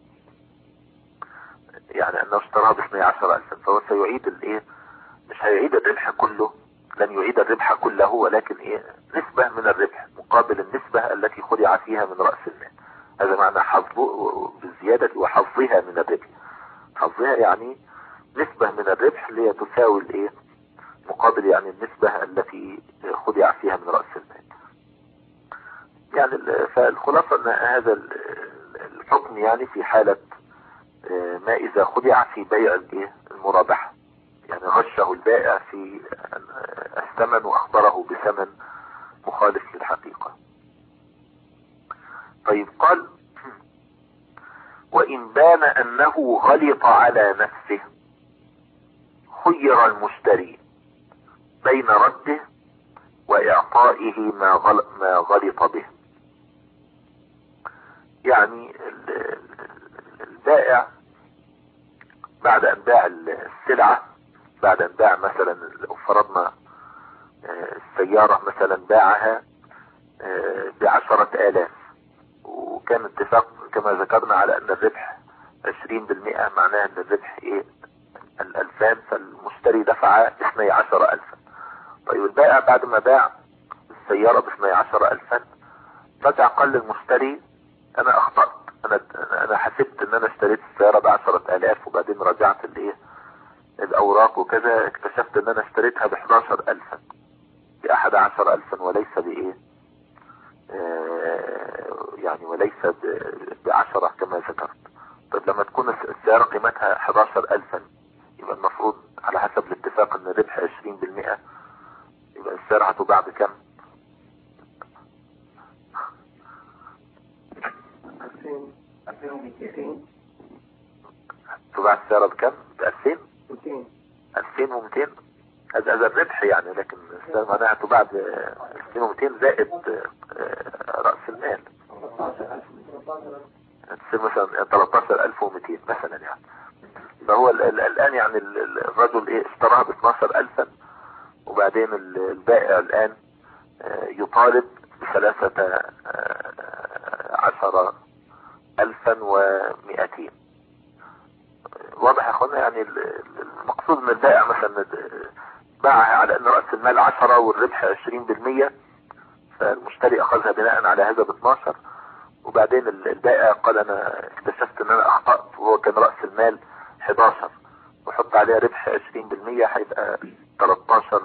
يعني أنه اشتراها باثني عشر ألفا، فهو سيعيد الايه، مش هيعيد الربح كله، لن يعيد الربح كله، ولكن ايه نسبة من الربح مقابل النسبة التي خدع فيها من رأس المال. هذا معنى حظه بالزيادة وحظها من الربح. حظها يعني نسبة من الربح اللي هي تساوي الايه مقابل يعني النسبة التي خدع فيها من رأس المال. يعني فالخلاصة ان هذا الحكم يعني في حالة ما اذا خدع في بيع الايه المرابحة، يعني غشه البائع في الثمن واخبره بثمن مخالف للحقيقة. طيب قال وإن بان أنه غلط على نفسه خير المشتري بين رده وإعطائه ما غلط, ما غلط به. يعني البائع بعد أن باع السلعة، بعد أن باع مثلا لو فرضنا السيارة مثلا باعها بعشرة آلاف، وكان اتفاق كما ذكرنا على أن الربح عشرين بالمئة، معناه أن الربح إيه الألفان، فالمشتري دفع اثني عشر ألفا. طيب البائع بعد ما باع السيارة باثني عشر ألفا رجع قال للمشتري أنا أخطأت، أنا أنا حسبت أن أنا اشتريت السيارة بعشرة آلاف، وبعدين رجعت الإيه الأوراق وكذا اكتشفت أن أنا اشتريتها بحداشر ألفا، بأحد عشر ألفا وليس بإيه آه يعني وليس بعشرة كما ذكرت. طيب لما تكون السيارة قيمتها حداشر ألفا يبقى المفروض على حسب الاتفاق ان الربح عشرين بالمئة، يبقى السيارة هتباع بكم؟ ألفين ومئتين. تباع السيارة بكم؟ بألفين؟ مئتين. ألفين ومئتين هذا هذا الربح يعني، لكن السيارة معناها تباع بألفين ومئتين زائد رأس المال، تصير مثلا ثلاثة عشر ألف ومئتين مثلا يعني. فهو الآن يعني الرجل ايه اشتراها ب اثناشر ألفا، وبعدين البائع الآن يطالب بثلاثة عشر ألفا ومئتين. واضح يا اخوانا؟ يعني المقصود من البائع مثلا باعها على ان رأس المال عشرة والربح عشرين بالمية، فالمشتري اخذها بناء على هذا ب اتناشر، وبعدين البائع قال انا اكتشفت ان انا اخطأت وهو كان رأس المال حداشر وحط عليها ربح عشرين بالمية هيبقى تلتاشر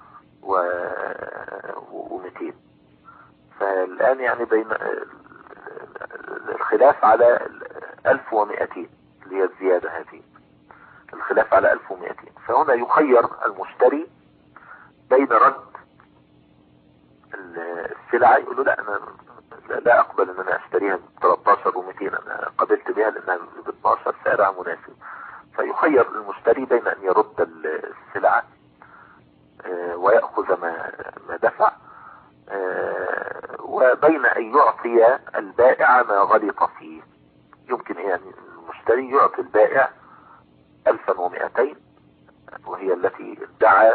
ومئتين. فالآن يعني بين الخلاف على ألف ومئتين اللي هي الزيادة هذه، الخلاف على ألف ومئتين. فهنا يخير المشتري بين رد السلعة، يقول له لا أنا لا أقبل أن أنا أشتريها ب تلتاشر ومئتين، أنا قبلت بها لأنها ب اتناشر سعرها مناسب. فيخير المشتري بين أن يرد السلعة ويأخذ ما ما دفع، وبين أن يعطي البائع ما غلط فيه. يمكن يعني المشتري يعطي البائع ألفا ومئتين وهي التي ادعى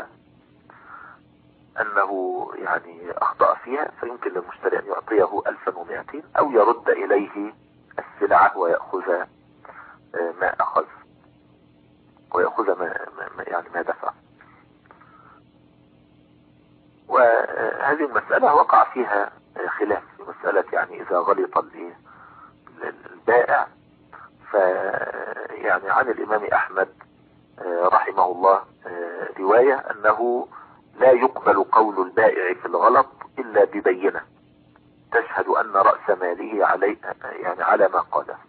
أنه يعني أخطأ فيها، فيمكن للمشتري أن يعطيه ألفا ومئتين أو يرد إليه السلعة ويأخذ ما أخذ ويأخذ ما يعني ما دفع. وهذه المسألة وقع فيها خلاف في مسألة يعني إذا غلط البائع. فيعني عن الإمام أحمد رحمه الله رواية أنه لا يقبل قول البائع في الغلط إلا ببينة تشهد أن رأس ماله علي يعني على ما قاله.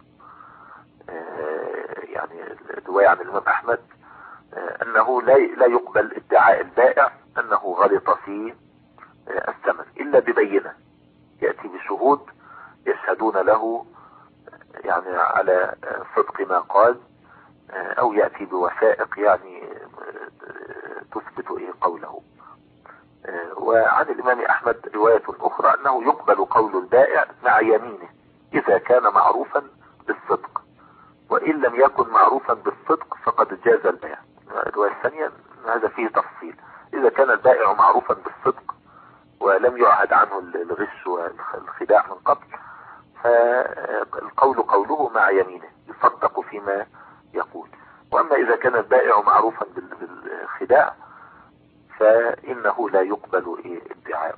يعني رواية عن الإمام أحمد أنه لا لا يقبل ادعاء البائع أنه غلط في الثمن إلا ببينة يأتي بشهود يشهدون له يعني على صدق ما قال، أو يأتي بوثائق يعني تثبت إيه قوله. وعن الإمام أحمد رواية أخرى أنه يقبل قول البائع مع يمينه إذا كان معروفا بالصدق، وإن لم يكن معروفا بالصدق فقد جاز البيع. الرواية الثانية هذا فيه تفصيل، إذا كان البائع معروفا بالصدق ولم يعهد عنه الغش والخداع من قبل فالقول قوله مع يمينه يصدق فيما يقول. وأما إذا كان البائع معروفا بالخداع فإنه لا يقبل ادعاءه.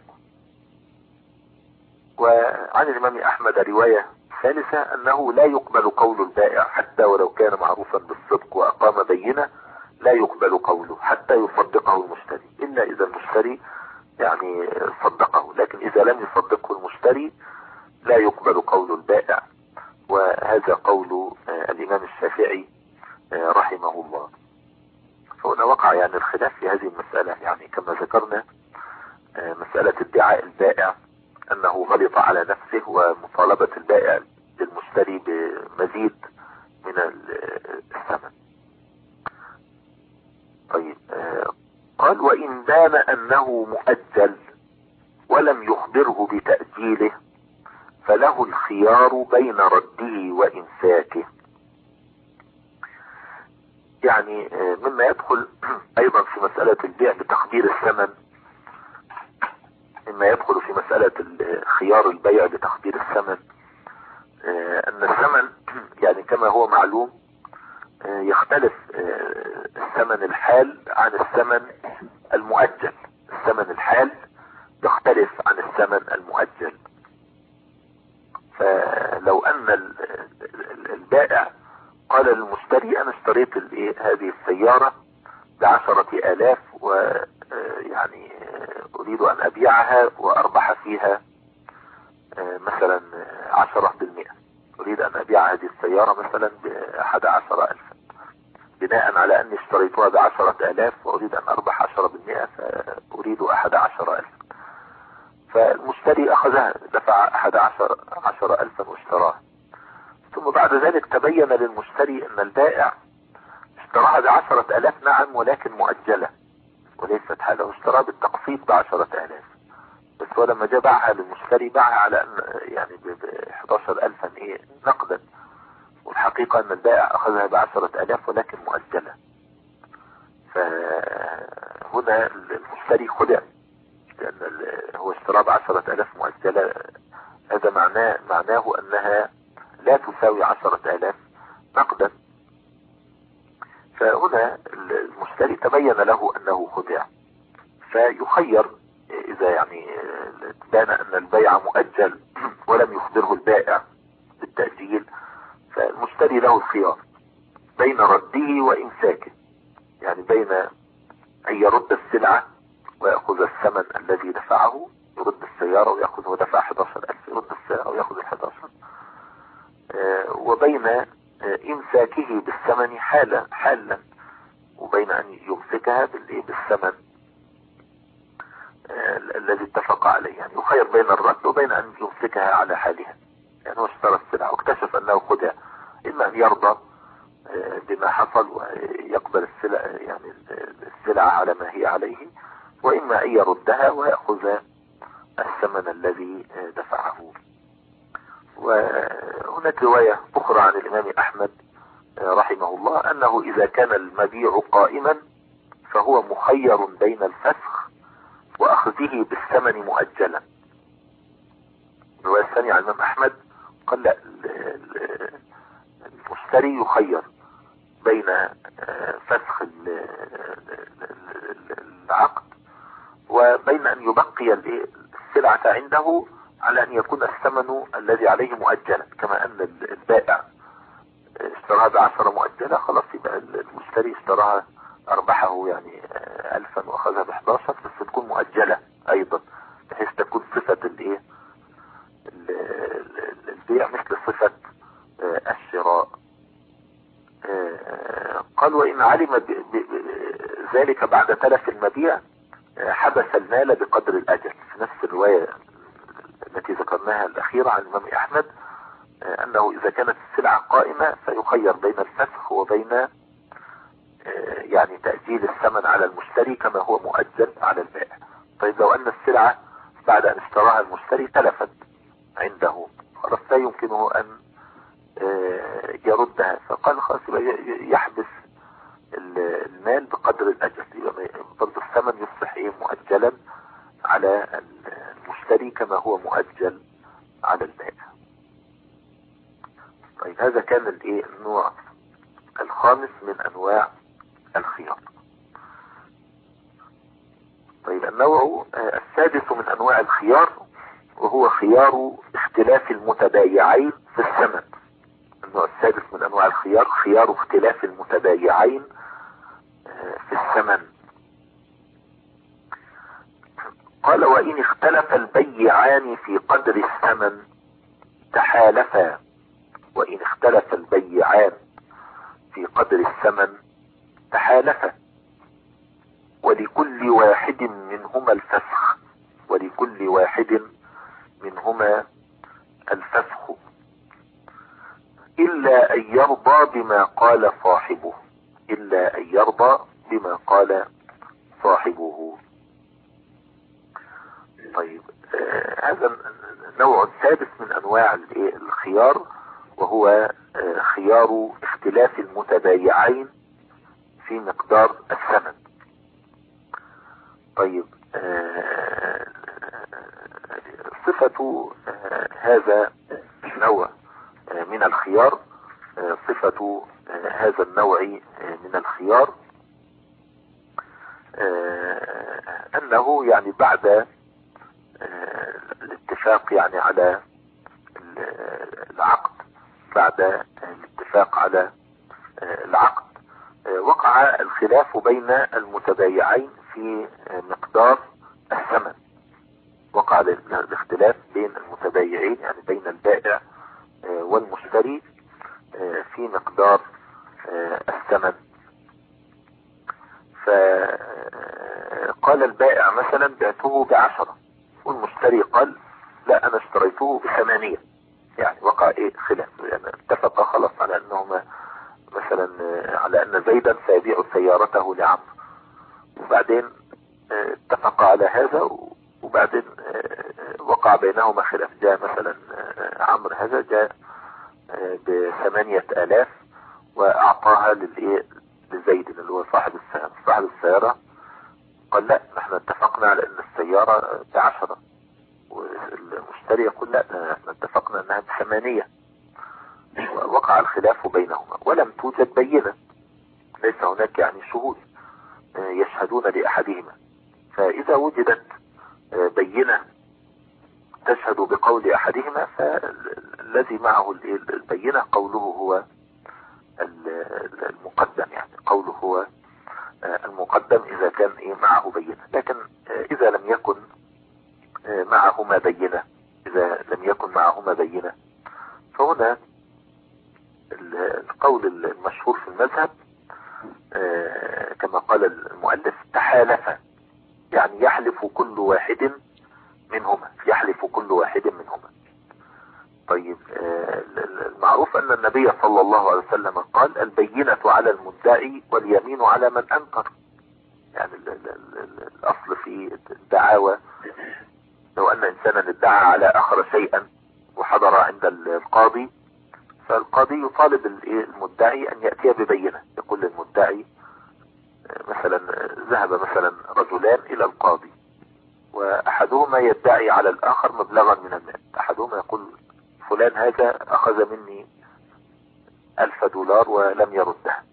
وعن الإمام أحمد رواية ثالثة أنه لا يقبل قول البائع حتى ولو كان معروفا بالصدق وأقام بينة، لا يقبل قوله حتى يصدقه المشتري إلا إذا المشتري يعني صدقه، لكن إذا لم يصدقه المشتري لا يقبل قول البائع. وهذا قول الإمام الشافعي رحمه الله. فهنا وقع يعني الخلاف في هذه المسألة، يعني كما ذكرنا مسألة ادعاء البائع أنه غلط على نفسه ومطالبة البائع للمشتري بمزيد من الثمن. طيب قال وإن بان أنه مؤجل ولم يخبره بتأجيله فله الخيار بين رده وإمساكه. يعني مما يدخل أيضا في مسألة البيع بتخبير الثمن، مما يدخل في مسألة خيار البيع بتخبير الثمن أن الثمن يعني كما هو معلوم يختلف الثمن الحال عن الثمن المؤجل. الثمن الحال يختلف عن الثمن المؤجل. فلو أن البائع قال للمشتري أنا اشتريت هذه السيارة بعشرة آلاف ويعني أريد أن أبيعها وأربح فيها مثلا عشرة بالمئة، أريد أن أبيع هذه السيارة مثلا بأحد عشر ألف بناء على أني اشتريتها بعشرة آلاف وأريد أن أربح عشرة بالمئة فأريد أحد عشر ألف. فالمشتري أخذها دفع أحد عشر, عشر ألفا واشتراها، ثم بعد ذلك تبين للمشتري أن البائع اشتراها بعشرة آلاف نعم ولكن مؤجلة وليست حالة، اشتراها بالتقسيط بعشرة آلاف، بس هو لما جاء باعها للمشتري باعها على أن يعني بحداشر ألفا إيه نقدا، والحقيقة أن البائع أخذها بعشرة آلاف ولكن مؤجلة. فهنا المشتري خدع لأن هو اشتراها بعشرة آلاف مؤجلة، هذا معناه معناه أنها لا تساوي عشرة آلاف نقدا. فهنا المشتري تبين له أنه خدع فيخير إذا يعني بان أن البيع مؤجل ولم يخبره البائع بالتأجيل، فالمشتري له الخيار بين رده وإمساكه، يعني بين أن يرد السلعة ويأخذ الثمن الذي دفعه، يرد السيارة ويأخذ ودفع احد عشر ألف، يرد السيارة ويأخذ احد عشر، وبين إمساكه بالثمن حالا حالا، وبين أن يمسكها بالثمن الذي اتفق عليه. يعني يخير بين الرد وبين أن يمسكها على حالها. يعني هو اشترى السلعة واكتشف أنه خدها، إما أن يرضى بما حصل ويقبل السلعة يعني السلعة على ما هي عليه، وإما أن يردها ويأخذ الثمن الذي دفعه. وهناك رواية أخرى عن الإمام أحمد رحمه الله أنه إذا كان المبيع قائما فهو مخير بين الفسخ وأخذه بالثمن مؤجلا. الرواية الثانية عن الإمام أحمد قال لا، المشتري يخير بين فسخ العقد وبين أن يبقي السلعة عنده على أن يكون الثمن الذي عليه مؤجلا، كما أن البائع اشتراها بعشرة مؤجلة، خلاص يبقى المشتري اشتراها أربحه يعني ألفا وأخذها بإحدى عشر، بس تكون مؤجلة أيضا بحيث تكون صفة الايه البيع مثل صفة الشراء. قال وإن علم ذلك بعد تلف المبيع حبس المال بقدر الأجل. في نفس الرواية التي ذكرناها الأخيرة عن الإمام أحمد أنه إذا كانت السلعة قائمة فيخير بين الفسخ وبين يعني تأجيل الثمن على المشتري كما هو مؤجل على البائع. طيب لو أن السلعة بعد أن اشتراها المشتري تلفت عنده، خلاص لا يمكنه أن يردها، فقال خلاص يحبس المال بقدر الأجل، برضه الثمن يصبح إيه مؤجلا على المشتري كما هو مؤجل على البائع. طيب هذا كان الايه النوع الخامس من انواع الخيار. طيب النوع السادس من انواع الخيار وهو خيار اختلاف المتبايعين في الثمن. النوع السادس من انواع الخيار خيار اختلاف المتبايعين في الثمن. قال وإن اختلف البيعان في قدر الثمن تحالفا. وإن اختلف البيعان في قدر الثمن تحالفا ولكل واحد منهما الفسخ ولكل واحد منهما الفسخ إلا أن يرضى بما قال صاحبه إلا أن يرضى بما قال صاحبه. طيب آه هذا نوع سادس من أنواع الخيار وهو آه خيار اختلاف المتبايعين في مقدار الثمن. طيب آه صفة آه هذا النوع آه من الخيار آه صفة آه هذا النوع آه من الخيار آه أنه يعني بعد آه الاتفاق يعني على العقد بعد الاتفاق على آه العقد آه وقع الخلاف بين المتبايعين في آه مقدار الثمن. وقع الاختلاف بين المتبايعين يعني بين البائع آه والمشتري آه في مقدار آه الثمن. فقال البائع مثلا بعته بعشرة والمشتري قال لا انا اشتريته بثمانية. يعني وقع ايه خلاف، يعني اتفق خلاص على انهما مثلا على ان زيدا سيبيع سيارته لعمرو، وبعدين اتفق على هذا وبعدين وقع بينهما خلاف. جاء مثلا عمرو هذا جاء بثمانية الاف واعطاها للايه لزيد اللي هو صاحب السيارة. صاحب السيارة قال لا نحن اتفقنا على ان السيارة بعشرة، والمشتري يقول لا نحن اتفقنا انها بثمانية. وقع الخلاف بينهما ولم توجد بينة، ليس هناك يعني شهود يشهدون لأحدهما، فإذا وجدت بينة تشهد بقول أحدهما فالذي معه البينة قوله هو المقدم، يعني قوله هو المقدم إذا كان إيه معه بينة. لكن إذا لم يكن معهما بينة إذا لم يكن معهما بينة فهنا القول المشهور في المذهب كما قال المؤلف تحالف، يعني يحلف كل واحد منهما يحلف كل واحد منهما. طيب المعروف أن النبي صلى الله عليه وسلم قال البينة على المدعي واليمين على من أنكر. يعني الأصل في الدعاوى لو أن إنسانا ادعى على آخر شيئا وحضر عند القاضي فالقاضي يطالب المدعي أن يأتي ببينة. يقول للمدعي مثلا ذهب مثلا رجلان إلى القاضي وأحدهما يدعي على الآخر مبلغا من المال. أحدهما يقول فلان هذا أخذ مني ألف دولار ولم يردها.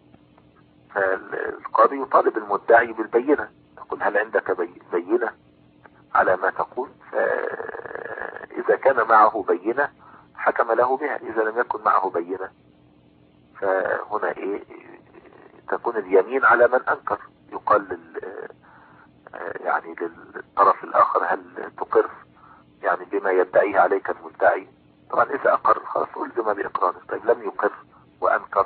فالقاضي يطالب المدعي بالبينة، يقول هل عندك بينة على ما تقول؟ فإذا كان معه بينة حكم له بها، إذا لم يكن معه بينة فهنا إيه تكون اليمين على من أنكر. يقال لل يعني للطرف الآخر هل تقر يعني بما يدعيه عليك المدعي؟ طبعا إذا أقر خلاص ألزم بإقراره. طيب لم يقر وأنكر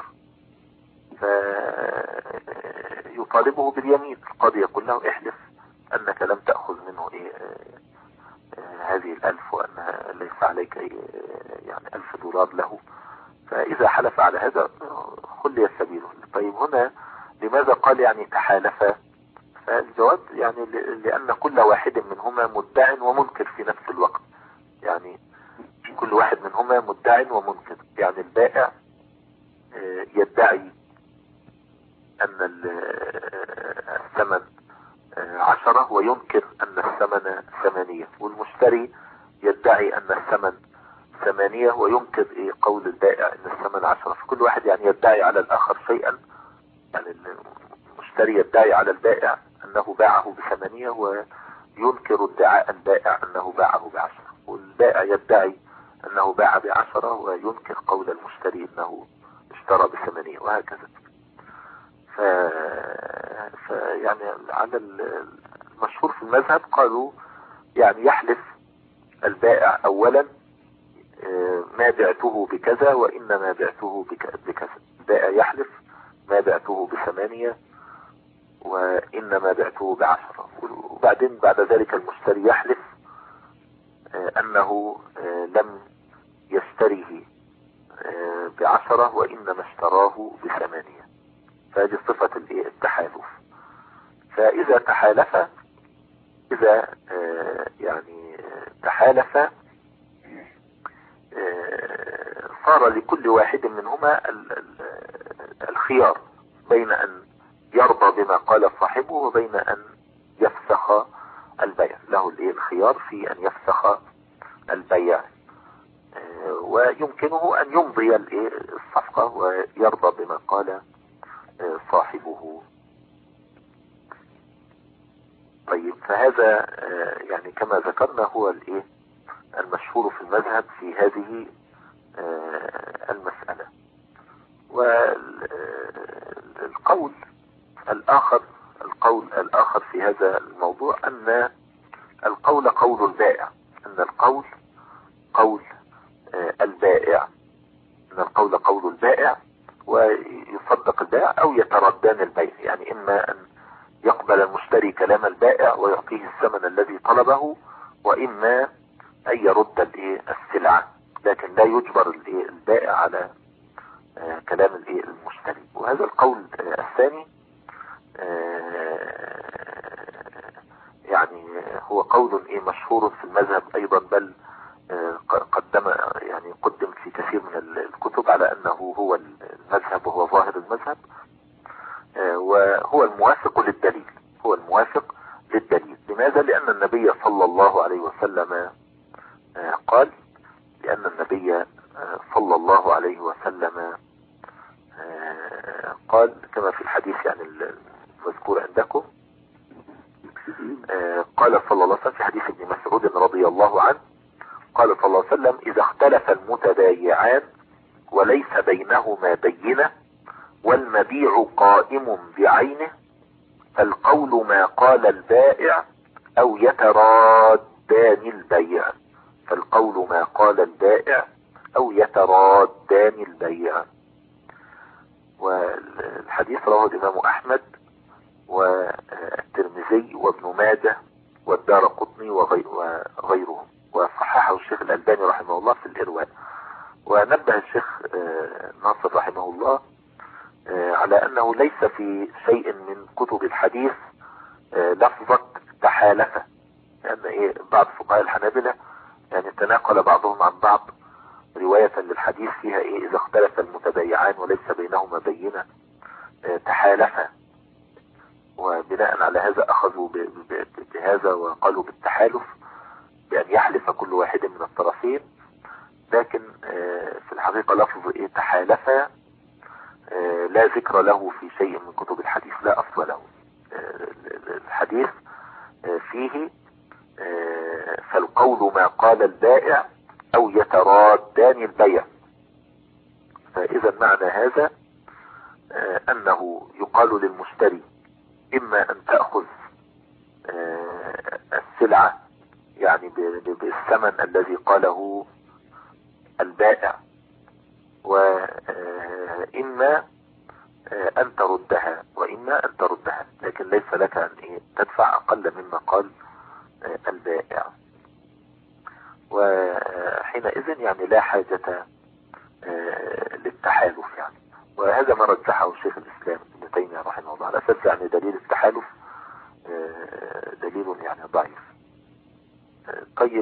فيطالبه باليمين. القاضي يقول له احلف أنك لم تأخذ منه إيه هذه الألف وأنها ليس عليك إيه يعني ألف دولار له. فإذا حلف على هذا خلي سبيله. طيب هنا لماذا قال يعني تحالف؟ فالجواب يعني لأن كل واحد منهما مدع ومنكر في نفس الوقت. يعني كل واحد منهما مدع ومنكر. يعني البائع يدعي أن الثمن عشرة وينكر أن الثمن ثمانية، والمشتري يدعي أن الثمن ثمانية وينكر إيه قول البائع أن الثمن عشرة. فكل واحد يعني يدعي على الآخر شيئا. يعني المشتري يدعي على البائع أنه باعه بثمانية وينكر ادعاء البائع أنه باعه بعشرة، والبائع يدعي أنه باع بعشرة وينكر قول المشتري أنه اشترى بثمانية، وهكذا. ف... ف يعني على المشهور في المذهب قالوا يعني يحلف البائع أولا ما بعته بكذا وإنما بعته بكذا. البائع يحلف ما بعته بثمانية وإنما بعته بعشرة، وبعدين بعد ذلك المشتري يحلف أنه لم يشتريه بعشرة وإنما اشتراه بثمانية. فهذه صفة التحالف. فإذا تحالف إذا يعني تحالف صار لكل واحد منهما الخيار بين أن يرضى بما قال صاحبه وبين أن يفسخ البيع. له الخيار في أن يفسخ البيع، ويمكنه أن يمضي الصفقة ويرضى بما قال صاحبه. طيب فهذا يعني كما ذكرنا هو المشهور في المذهب في هذه المسألة. والقول الآخر القول الآخر في هذا الموضوع أن القول قول البائع أن القول قول البائع أن القول قول البائع ويصدق البائع أو يتردان البيع. يعني إما أن يقبل المشتري كلام البائع ويعطيه الثمن الذي طلبه، وإما أن يرد السلعة، لكن لا يجبر البائع على كلام المشتري. وهذا القول الثاني يعني هو قول مشهور في المذهب أيضا، بل قدم يعني قدم في كثير من الكتب على أنه هو المذهب وهو ظاهر المذهب، وهو الموافق للدليل هو الموافق للدليل. لماذا؟ لأن النبي صلى الله عليه وسلم قال لأن النبي صلى الله عليه وسلم قال كما في الحديث يعني المذكور عندكم آه قال صلى الله عليه وسلم في حديث ابن مسعود رضي الله عنه، قال صلى الله عليه وسلم: إذا اختلف المتبايعان وليس بينهما بينة والمبيع قائم بعينه فالقول ما قال البائع أو يترادان البيع فالقول ما قال البائع أو يترادان البيع. والحديث رواه الإمام أحمد والترمذي وابن ماجه والدارقطني وغيرهم، وصححه الشيخ الألباني رحمه الله في الإرواء. ونبه الشيخ ناصر رحمه الله على أنه ليس في شيء من كتب الحديث لفظة تحالفة، لأن يعني إيه بعض فقهاء الحنابلة يعني تناقل بعضهم عن بعض رواية للحديث فيها إيه: إذا اختلف المتبايعان وليس بينهما بينة تحالفا، وبناء على هذا أخذوا بهذا وقالوا بالتحالف بأن يحلف كل واحد من الطرفين. لكن في الحقيقة لفظ إيه تحالفا لا ذكر له في شيء من كتب الحديث، لا أصل له. الحديث فيه فالقول ما قال البائع أو يترادان البيع. فإذا معنى هذا أنه يقال للمشتري: إما أن تأخذ السلعة يعني بالثمن الذي قاله البائع، وإما أن تردها وإما أن تردها، لكن ليس لك أن تدفع أقل مما قال البائع. وحينئذ يعني لا حاجة للتحالف يعني. وهذا ما رجحه شيخ الإسلام ابن تيمية رحمه الله، على أساس يعني دليل التحالف دليل يعني ضعيف. طيب،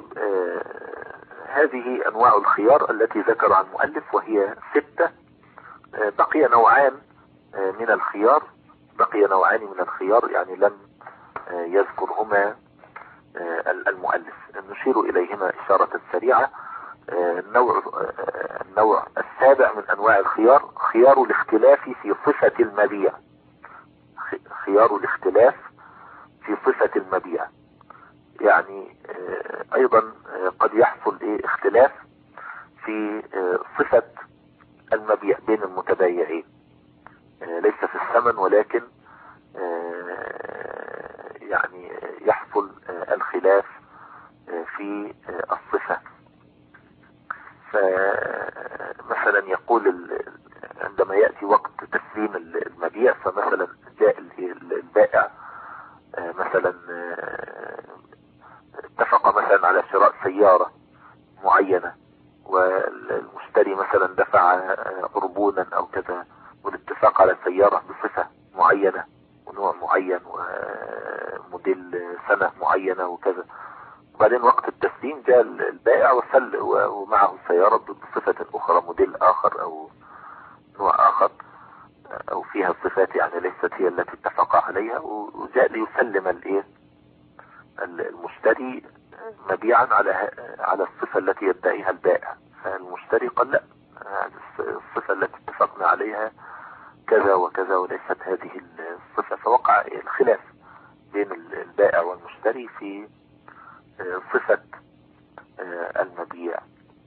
هذه أنواع الخيار التي ذكر عن المؤلف وهي ستة. بقي نوعان من الخيار بقي نوعان من الخيار يعني لم يذكرهما المؤلف، نشير إليهما إشارة سريعة. النوع النوع السابع من أنواع الخيار خيار الاختلاف في صفة المبيع خيار الاختلاف في صفة المبيع يعني أيضا قد يحصل إيه اختلاف في صفة المبيع بين المتبايعين، ليس في الثمن ولكن يعني يحصل الخلاف في الصفة. فمثلا يقول عندما يأتي وقت تسليم المبيع، فمثلا جاء البائع مثلا اتفق مثلا على شراء سيارة معينة، والمشتري مثلا دفع قربونا او كذا، والاتفاق على سيارة بصفة معينة ونوع معين وموديل سنة معينة وكذا. وبعدين وقت التسليم جاء البائع وسل ومعه السيارة بصفة اخرى، موديل اخر او نوع اخر او فيها صفات يعني ليست هي التي اتفق عليها، وجاء ليسلم الايه المشتري مبيعا على على الصفة التي يدعيها البائع. فالمشتري قال: لا، الصفة التي اتفقنا عليها كذا وكذا وليست هذه الصفة. فوقع الخلاف بين البائع والمشتري في صفة المبيع.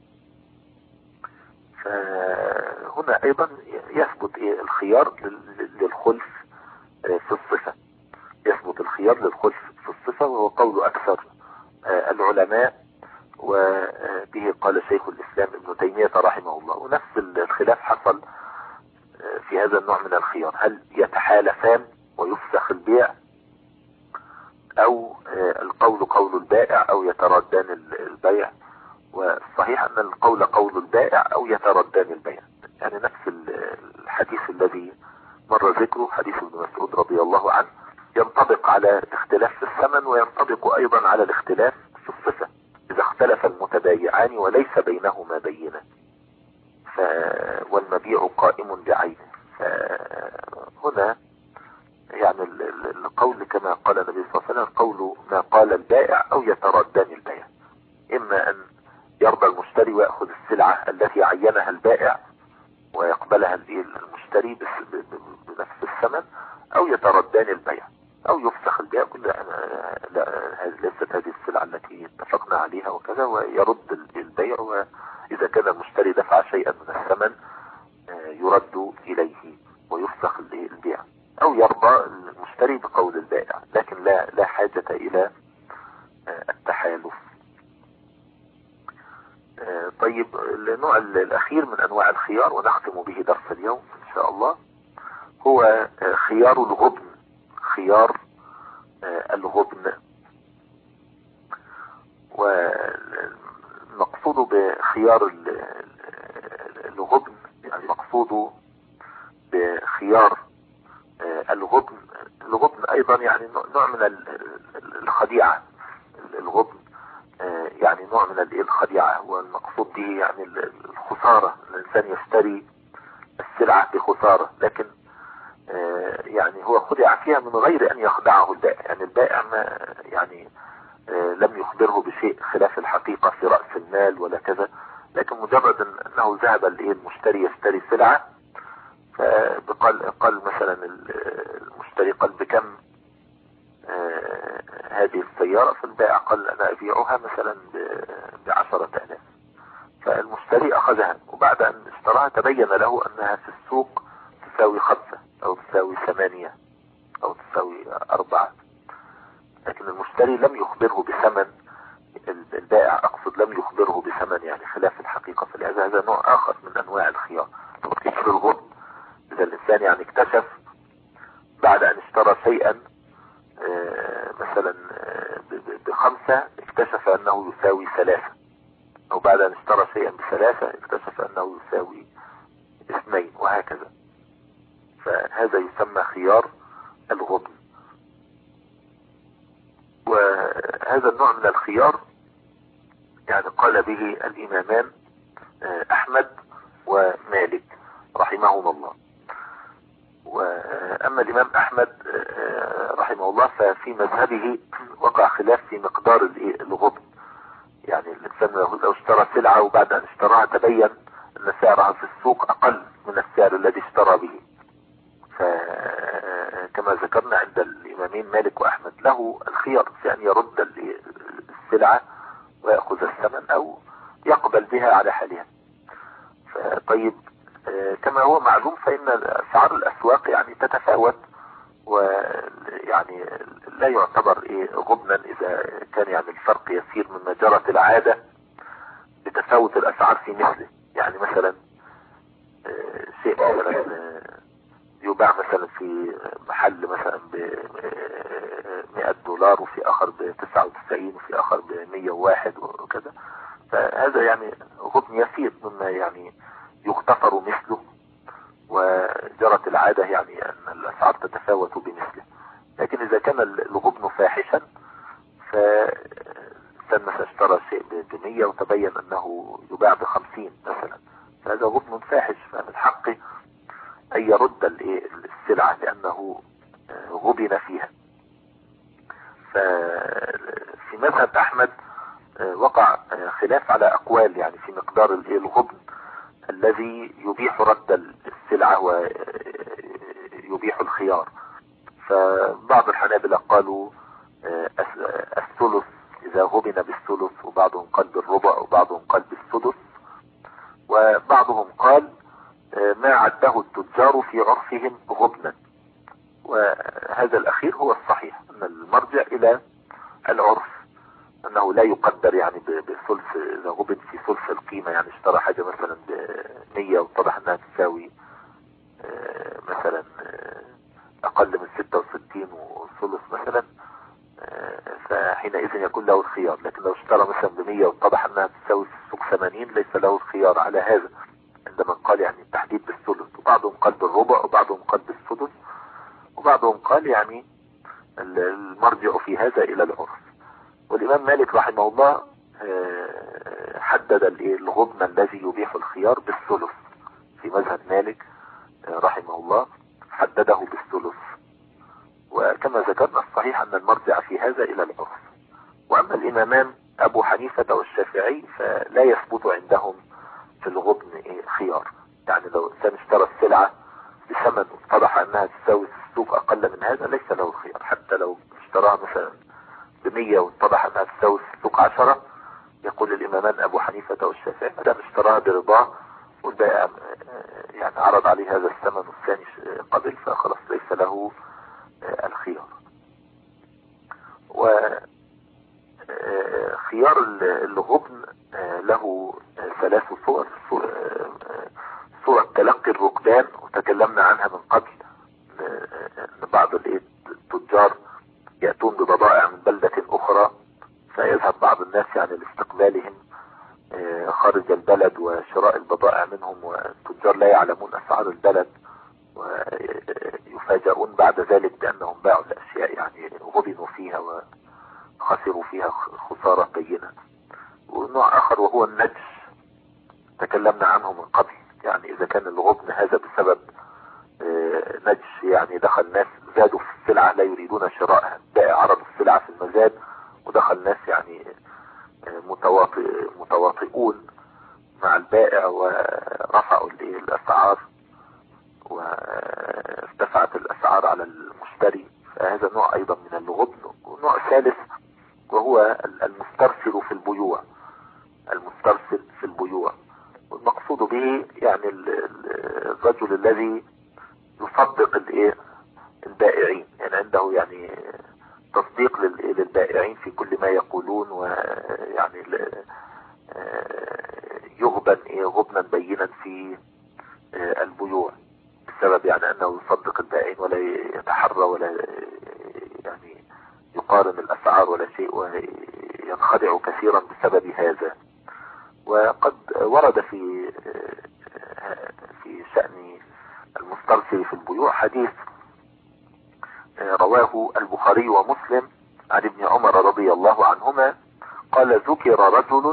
فهنا ايضا يثبت الخيار للخلف في الصفة يثبت الخيار للخلف في الصفة وهو قول اكثر العلماء، وبه قال شيخ الاسلام ابن تيمية رحمه الله. ونفس الخلاف حصل في هذا النوع من الخيار: هل يتحالفان ويفسخ البيع، او القول قول البائع او يتردان البيع. والصحيح ان القول قول البائع او يتردان البيع، يعني نفس الحديث الذي مر ذكره حديث ابن مسعود رضي الله عنه ينطبق على الاختلاف في الثمن، وينطبق ايضا على الاختلاف في الصفة اذا اختلف المتبايعان وليس بينهما بينة ف... والمبيع قائم بعينه. فهنا يعني القول كما قال النبي صلى الله عليه وسلم: قول ما قال البائع او يتردان البيع، اما ان يرضى المشتري ويأخذ السلعة التي عينها البائع ويقبلها المشتري بنفس الثمن، او يتردان البيع او يفسخ البيع، كل لا ليست هذه السلعة التي اتفقنا عليها وكذا، ويرد البيع. واذا كان المشتري دفع شيئا من الثمن يرد اليه ويفسخ البيع، او يرضى المشتري بقول البائع، لكن لا لا حاجة الى التحالف. طيب النوع الاخير من انواع الخيار ونختم به درس اليوم ان شاء الله هو خيار الغبن. خيار الغبن، والمقصود بخيار الغبن يعني المقصود بخيار الغبن الغبن ايضا يعني نوع من الخديعة. الغبن يعني نوع من الخديعة، والمقصود به يعني الخسارة، الانسان يشتري السلعة بخسارة، لكن يعني هو خدع فيها من غير ان يخدعه البائع. يعني البائع ما يعني لم يخبره بشيء خلاف الحقيقة في رأس المال ولا كذا، لكن مجرد انه ذهب المشتري يشتري سلعة، فقال قال مثلا المشتري قال بكم هذه السيارة، فالبائع قال انا ابيعها مثلا بعشرة الاف، فالمشتري اخذها، وبعد ان اشتراها تبين له انها في السوق تساوي خمسة او تساوي ثمانية او تساوي اربعة، لكن المشتري لم يخبره بثمن. البائع اقصد لم يخبره بثمن يعني خلاف الحقيقة. فلهذا هذا نوع اخر من انواع الخيار. خيار الغبن اذا الانسان يعني اكتشف بعد ان اشترى شيئا مثلا بخمسة اكتشف انه يساوي ثلاثة، او بعد ان اشترى شيئا بثلاثة اكتشف انه يساوي اثنين، وهكذا. فهذا يسمى خيار الغبن. وهذا النوع من الخيار يعني قال به الامامان احمد ومالك رحمهما الله. واما الامام احمد رحمه الله ففي مذهبه وقع خلاف في مقدار الغبن. يعني الانسان لو اشترى سلعة وبعد ان اشتراها تبين ان سعرها في السوق اقل من السعر الذي اشترى به، فكما ذكرنا عند الامامين مالك واحمد له الخيار في ان يرد السلعة ويأخذ الثمن او يقبل بها على حالها. طيب كما هو معلوم فإن أسعار الأسواق يعني تتفاوت، ويعني لا يعتبر إيه غبنا إذا كان يعني الفرق يسير مما جرت العادة بتفاوت الأسعار في مثله. يعني مثلا شيء مثلا يباع مثلا في محل مثلا ب مئة دولار وفي آخر ب تسعة وتسعين وفي آخر ب مئة وواحد وكذا، فهذا يعني غبن يسير مما يعني يغتفر مثله، وجرت العادة يعني ان الاسعار تتفاوت بمثله. لكن اذا كان الغبن فاحشا فإنسان مثلا اشترى شيء بمية وتبين انه يباع بخمسين مثلا، فهذا غبن فاحش، فمن حقه ان يرد السلعة لانه غبن فيها. ففي مذهب احمد وقع خلاف على اقوال يعني في مقدار الغبن الذي يبيح رد السلعة ويبيح الخيار. فبعض الحنابلة قالوا الثلث إذا غبن بالثلث، وبعضهم قال بالربع، وبعضهم قال بالسدس، وبعضهم قال ما عده التجار في عرفهم غبنا. وهذا الأخير هو الصحيح، أن المرجع إلى العرف، أنه لا يقدر يعني بثلث إذا غبن في ثلث القيمة. يعني اشترى حاجة مثلا بمية واتضح أنها تساوي مثلا أقل من ستة وستين وثلث مثلا، فحينئذ يكون له الخيار. لكن لو اشترى مثلا بمية واتضح أنها تساوي في السوق ثمانين ليس له الخيار على هذا، عندما قال يعني التحديد بالثلث. وبعضهم قال بالربع، وبعضهم قال بالسدس، وبعضهم قال يعني المرجع في هذا إلى العرف. والإمام مالك رحمه الله حدد الغبن الذي يبيح الخيار بالثلث. في مذهب مالك رحمه الله حدده بالثلث. وكما ذكرنا الصحيح أن المرجع في هذا إلى العرف. وأما الإمامان أبو حنيفة والشافعي فلا يثبت عندهم في الغبن خيار. يعني لو إنسان اشترى السلعة بثمن اتضح أنها تساوي في السوق أقل من هذا ليس له الخيار، حتى لو برضاه، والبائع يعني عرض عليه هذا الثمن والثاني قبل، فخلاص ليس له الخيار. وخيار الغبن له ثلاث صور. صورة تلقي الركبان، وتكلمنا عنها من قبل، ان بعض التجار يأتون ببضائع من بلدة اخرى، فيذهب بعض الناس يعني لاستقبالهم خارج البلد وشراء البضائع منهم، والتجار لا يعلمون اسعار البلد، ويفاجئون بعد ذلك بانهم باعوا الاشياء يعني غبنوا فيها وخسروا فيها خسارة بينة. ونوع اخر وهو النجش، تكلمنا عنه من قبل، يعني اذا كان الغبن هذا بسبب نجش، يعني دخل ناس زادوا في السلعة لا يريدون شرائها، بائع عرض السلعة في المزاد ودخل ناس يعني متواطئ متواطئون مع البائع ورفعوا الاسعار وارتفعت الاسعار على المشتري، فهذا نوع ايضا من الغبن. ونوع ثالث وهو المسترسل في البيوع، المسترسل في البيوع، والمقصود به يعني الرجل الذي يصدق الايه البائعين، يعني عنده يعني تصديق للبائعين في كل ما يقولون، ويعني يغبن ايه غبنا بينا في البيوع، بسبب يعني انه يصدق البائعين ولا يتحرى ولا يعني يقارن الاسعار ولا شيء، وينخدع كثيرا بسبب هذا. وقد ورد في في شأن المسترسل في البيوع حديث رواه البخاري ومسلم عن ابن عمر رضي الله عنهما قال: ذكر رجل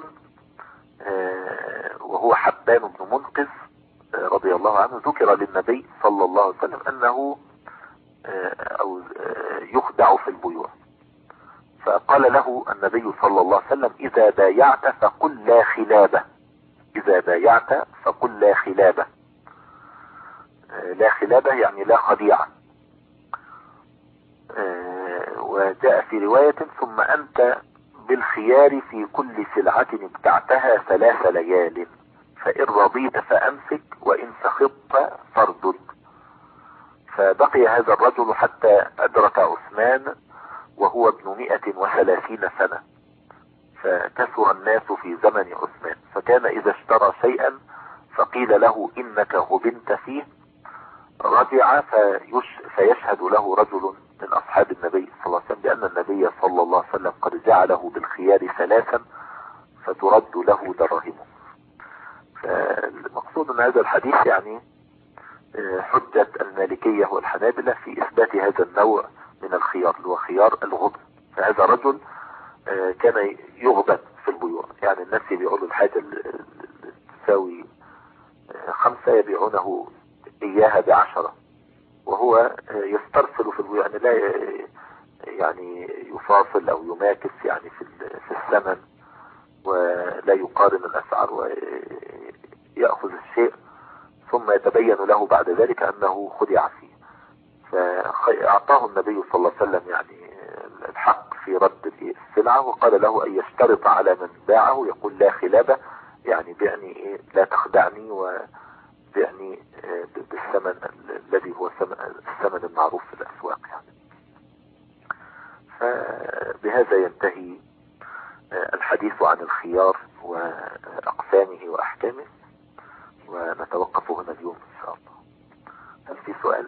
وهو حبان بن منقذ رضي الله عنه، ذكر للنبي صلى الله عليه وسلم انه أو يخدع في البيوع، فقال له النبي صلى الله عليه وسلم: اذا بايعت فقل لا خلابة، اذا بايعت فقل لا خلابة. لا خلابة يعني لا خديعة. وجاء في رواية: ثم انت بالخيار في كل سلعة ابتعتها ثلاث ليال، فإن رضيت فأمسك وإن سخطت فاردد. فبقي هذا الرجل حتى أدرك عثمان وهو ابن مئة وثلاثين سنة، فكثر الناس في زمن عثمان، فكان إذا اشترى شيئا فقيل له إنك غبنت فيه رجع فيش فيشهد له رجل من أصحاب النبي صلى الله عليه وسلم بأن النبي صلى الله عليه وسلم قد جعله بالخيار ثلاثا فترد له دراهمه. فالمقصود من هذا الحديث يعني حجة المالكية والحنابلة في إثبات هذا النوع من الخيار اللي هو خيار الغبن. فهذا رجل كان يغبن في البيوع، يعني الناس يبيعون الحاجة اللي تساوي خمسة يبيعونه إياها بعشرة، وهو يسترسل في البيوع، يعني لا يعني يفاصل أو يماكس يعني في في الثمن، ولا يقارن الأسعار ويأخذ الشيء ثم يتبين له بعد ذلك أنه خدع فيه. فأعطاه النبي صلى الله عليه وسلم يعني الحق في رد السلعة، وقال له أن يشترط على من باعه يقول لا خلابة، يعني بعني إيه لا تخدعني، وبعني بالثمن الذي هو الثمن المعروف في الأسواق يعني. فبهذا ينتهي الحديث عن الخيار وأقسامه وأحكامه، ونتوقف هنا اليوم إن شاء الله. هل في سؤال؟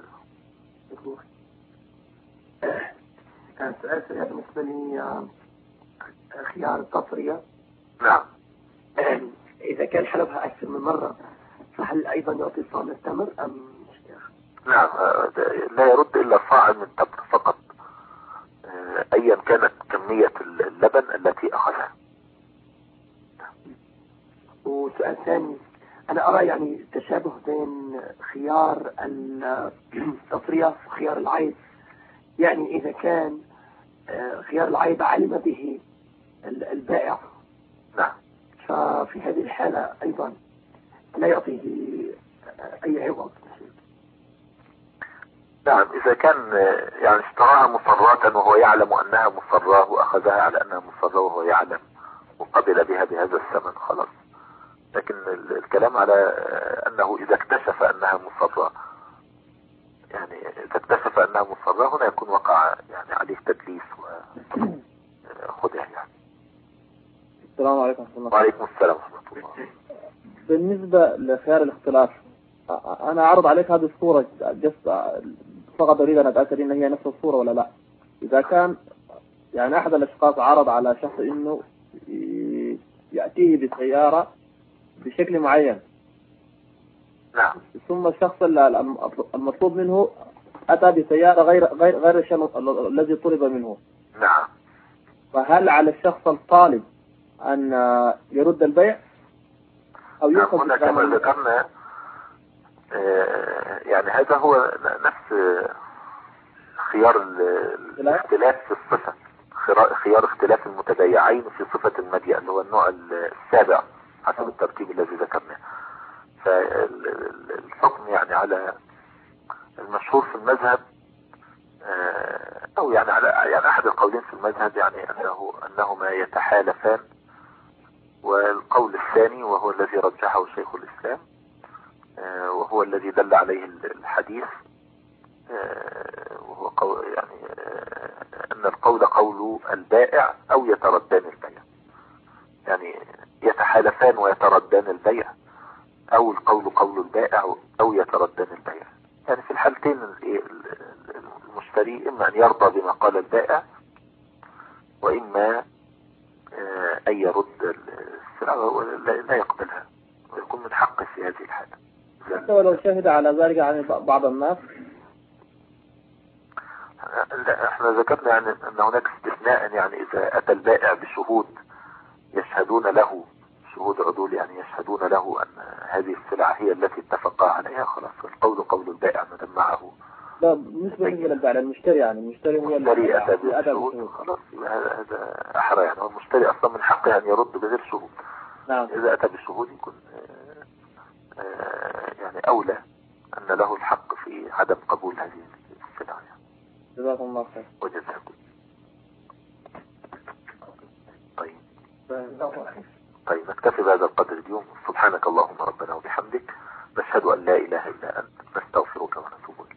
كان سؤال سريع بالنسبة لي خيار التصرية. نعم. إذا كان حلبها أكثر من مرة فهل أيضا يعطي صاع من التمر أم؟ نعم، لا يرد إلا صاع من التمر فقط، أيا كانت كمية اللبن التي أخذها. وسؤال ثاني، أنا أرى يعني تشابه بين خيار التصرية وخيار العيب، يعني إذا كان خيار العيب علم به البائع، نعم، ففي هذه الحالة أيضا لا يعطيه أي عوض. نعم، إذا كان يعني اشتراها مصراة وهو يعلم أنها مصراة وأخذها على أنها مصراة وهو يعلم وقبل بها بهذا الثمن، خلاص لكن الكلام على أنه إذا اكتشف أنها مصرة، يعني إذا اكتشف أنها مصرة هنا يكون وقع يعني عليه تدليس وخدع يعني. السلام عليكم ورحمة الله. وعليكم السلام ورحمة الله. بالنسبة لخيار الاختلاف، أنا أعرض عليك هذه الصورة فقط أريد أن أتأكد إن هي نفس الصورة ولا لا. إذا كان يعني أحد الأشخاص عرض على شخص إنه يأتيه بسيارة بشكل معين، نعم. ثم الشخص المطلوب منه أتى بسيارة غير غير غير الشيء الذي طلب منه. نعم. فهل على الشخص الطالب أن يرد البيع أو نعم. يأخذ؟ هنا كما ذكرنا آه يعني هذا هو نفس خيار الاختلاف في الصفة، خيار اختلاف المتبايعين في صفة المبيع اللي هو النوع السابع حسب الترتيب الذي ذكرناه. فالحكم يعني على المشهور في المذهب او يعني على يعني احد القولين في المذهب يعني انه انهما يتحالفان، والقول الثاني وهو الذي رجحه شيخ الاسلام وهو الذي دل عليه الحديث وهو قول يعني ان القول قول البائع او يتردان البيع، يعني يتحالفان ويتردان البيع، او القول قول البائع او يتردان البيع. يعني في الحالتين المشتري اما ان يرضى بما قال البائع واما ان يرد السلعة ولا يقبلها ويكون من حقه في هذه الحالة. حتى ولو شهد على ذلك عن بعض الناس. لا، احنا ذكرنا يعني ان هناك استثناء، يعني اذا اتى البائع بشهود يشهدون له، شهود عدول يعني يشهدون له ان هذه السلعة هي التي اتفقا عليها، خلاص القول قول البائع ما دام معه. لا مش بالنسبة للبائع، المشتري يعني المشتري هو المشتري اتى بالشهود خلاص هذا احرى، يعني هو المشتري اصلا من حقه ان يرد بغير شهود. نعم. اذا اتى بالشهود يكون آآ آآ يعني اولى ان له الحق في عدم قبول هذه السلعة. جزاكم الله خير. وجزاكم. طيب طيب نكتفي بهذا القدر اليوم. سبحانك اللهم ربنا وبحمدك، نشهد أن لا إله إلا أنت، نستغفرك ونتوب إليك.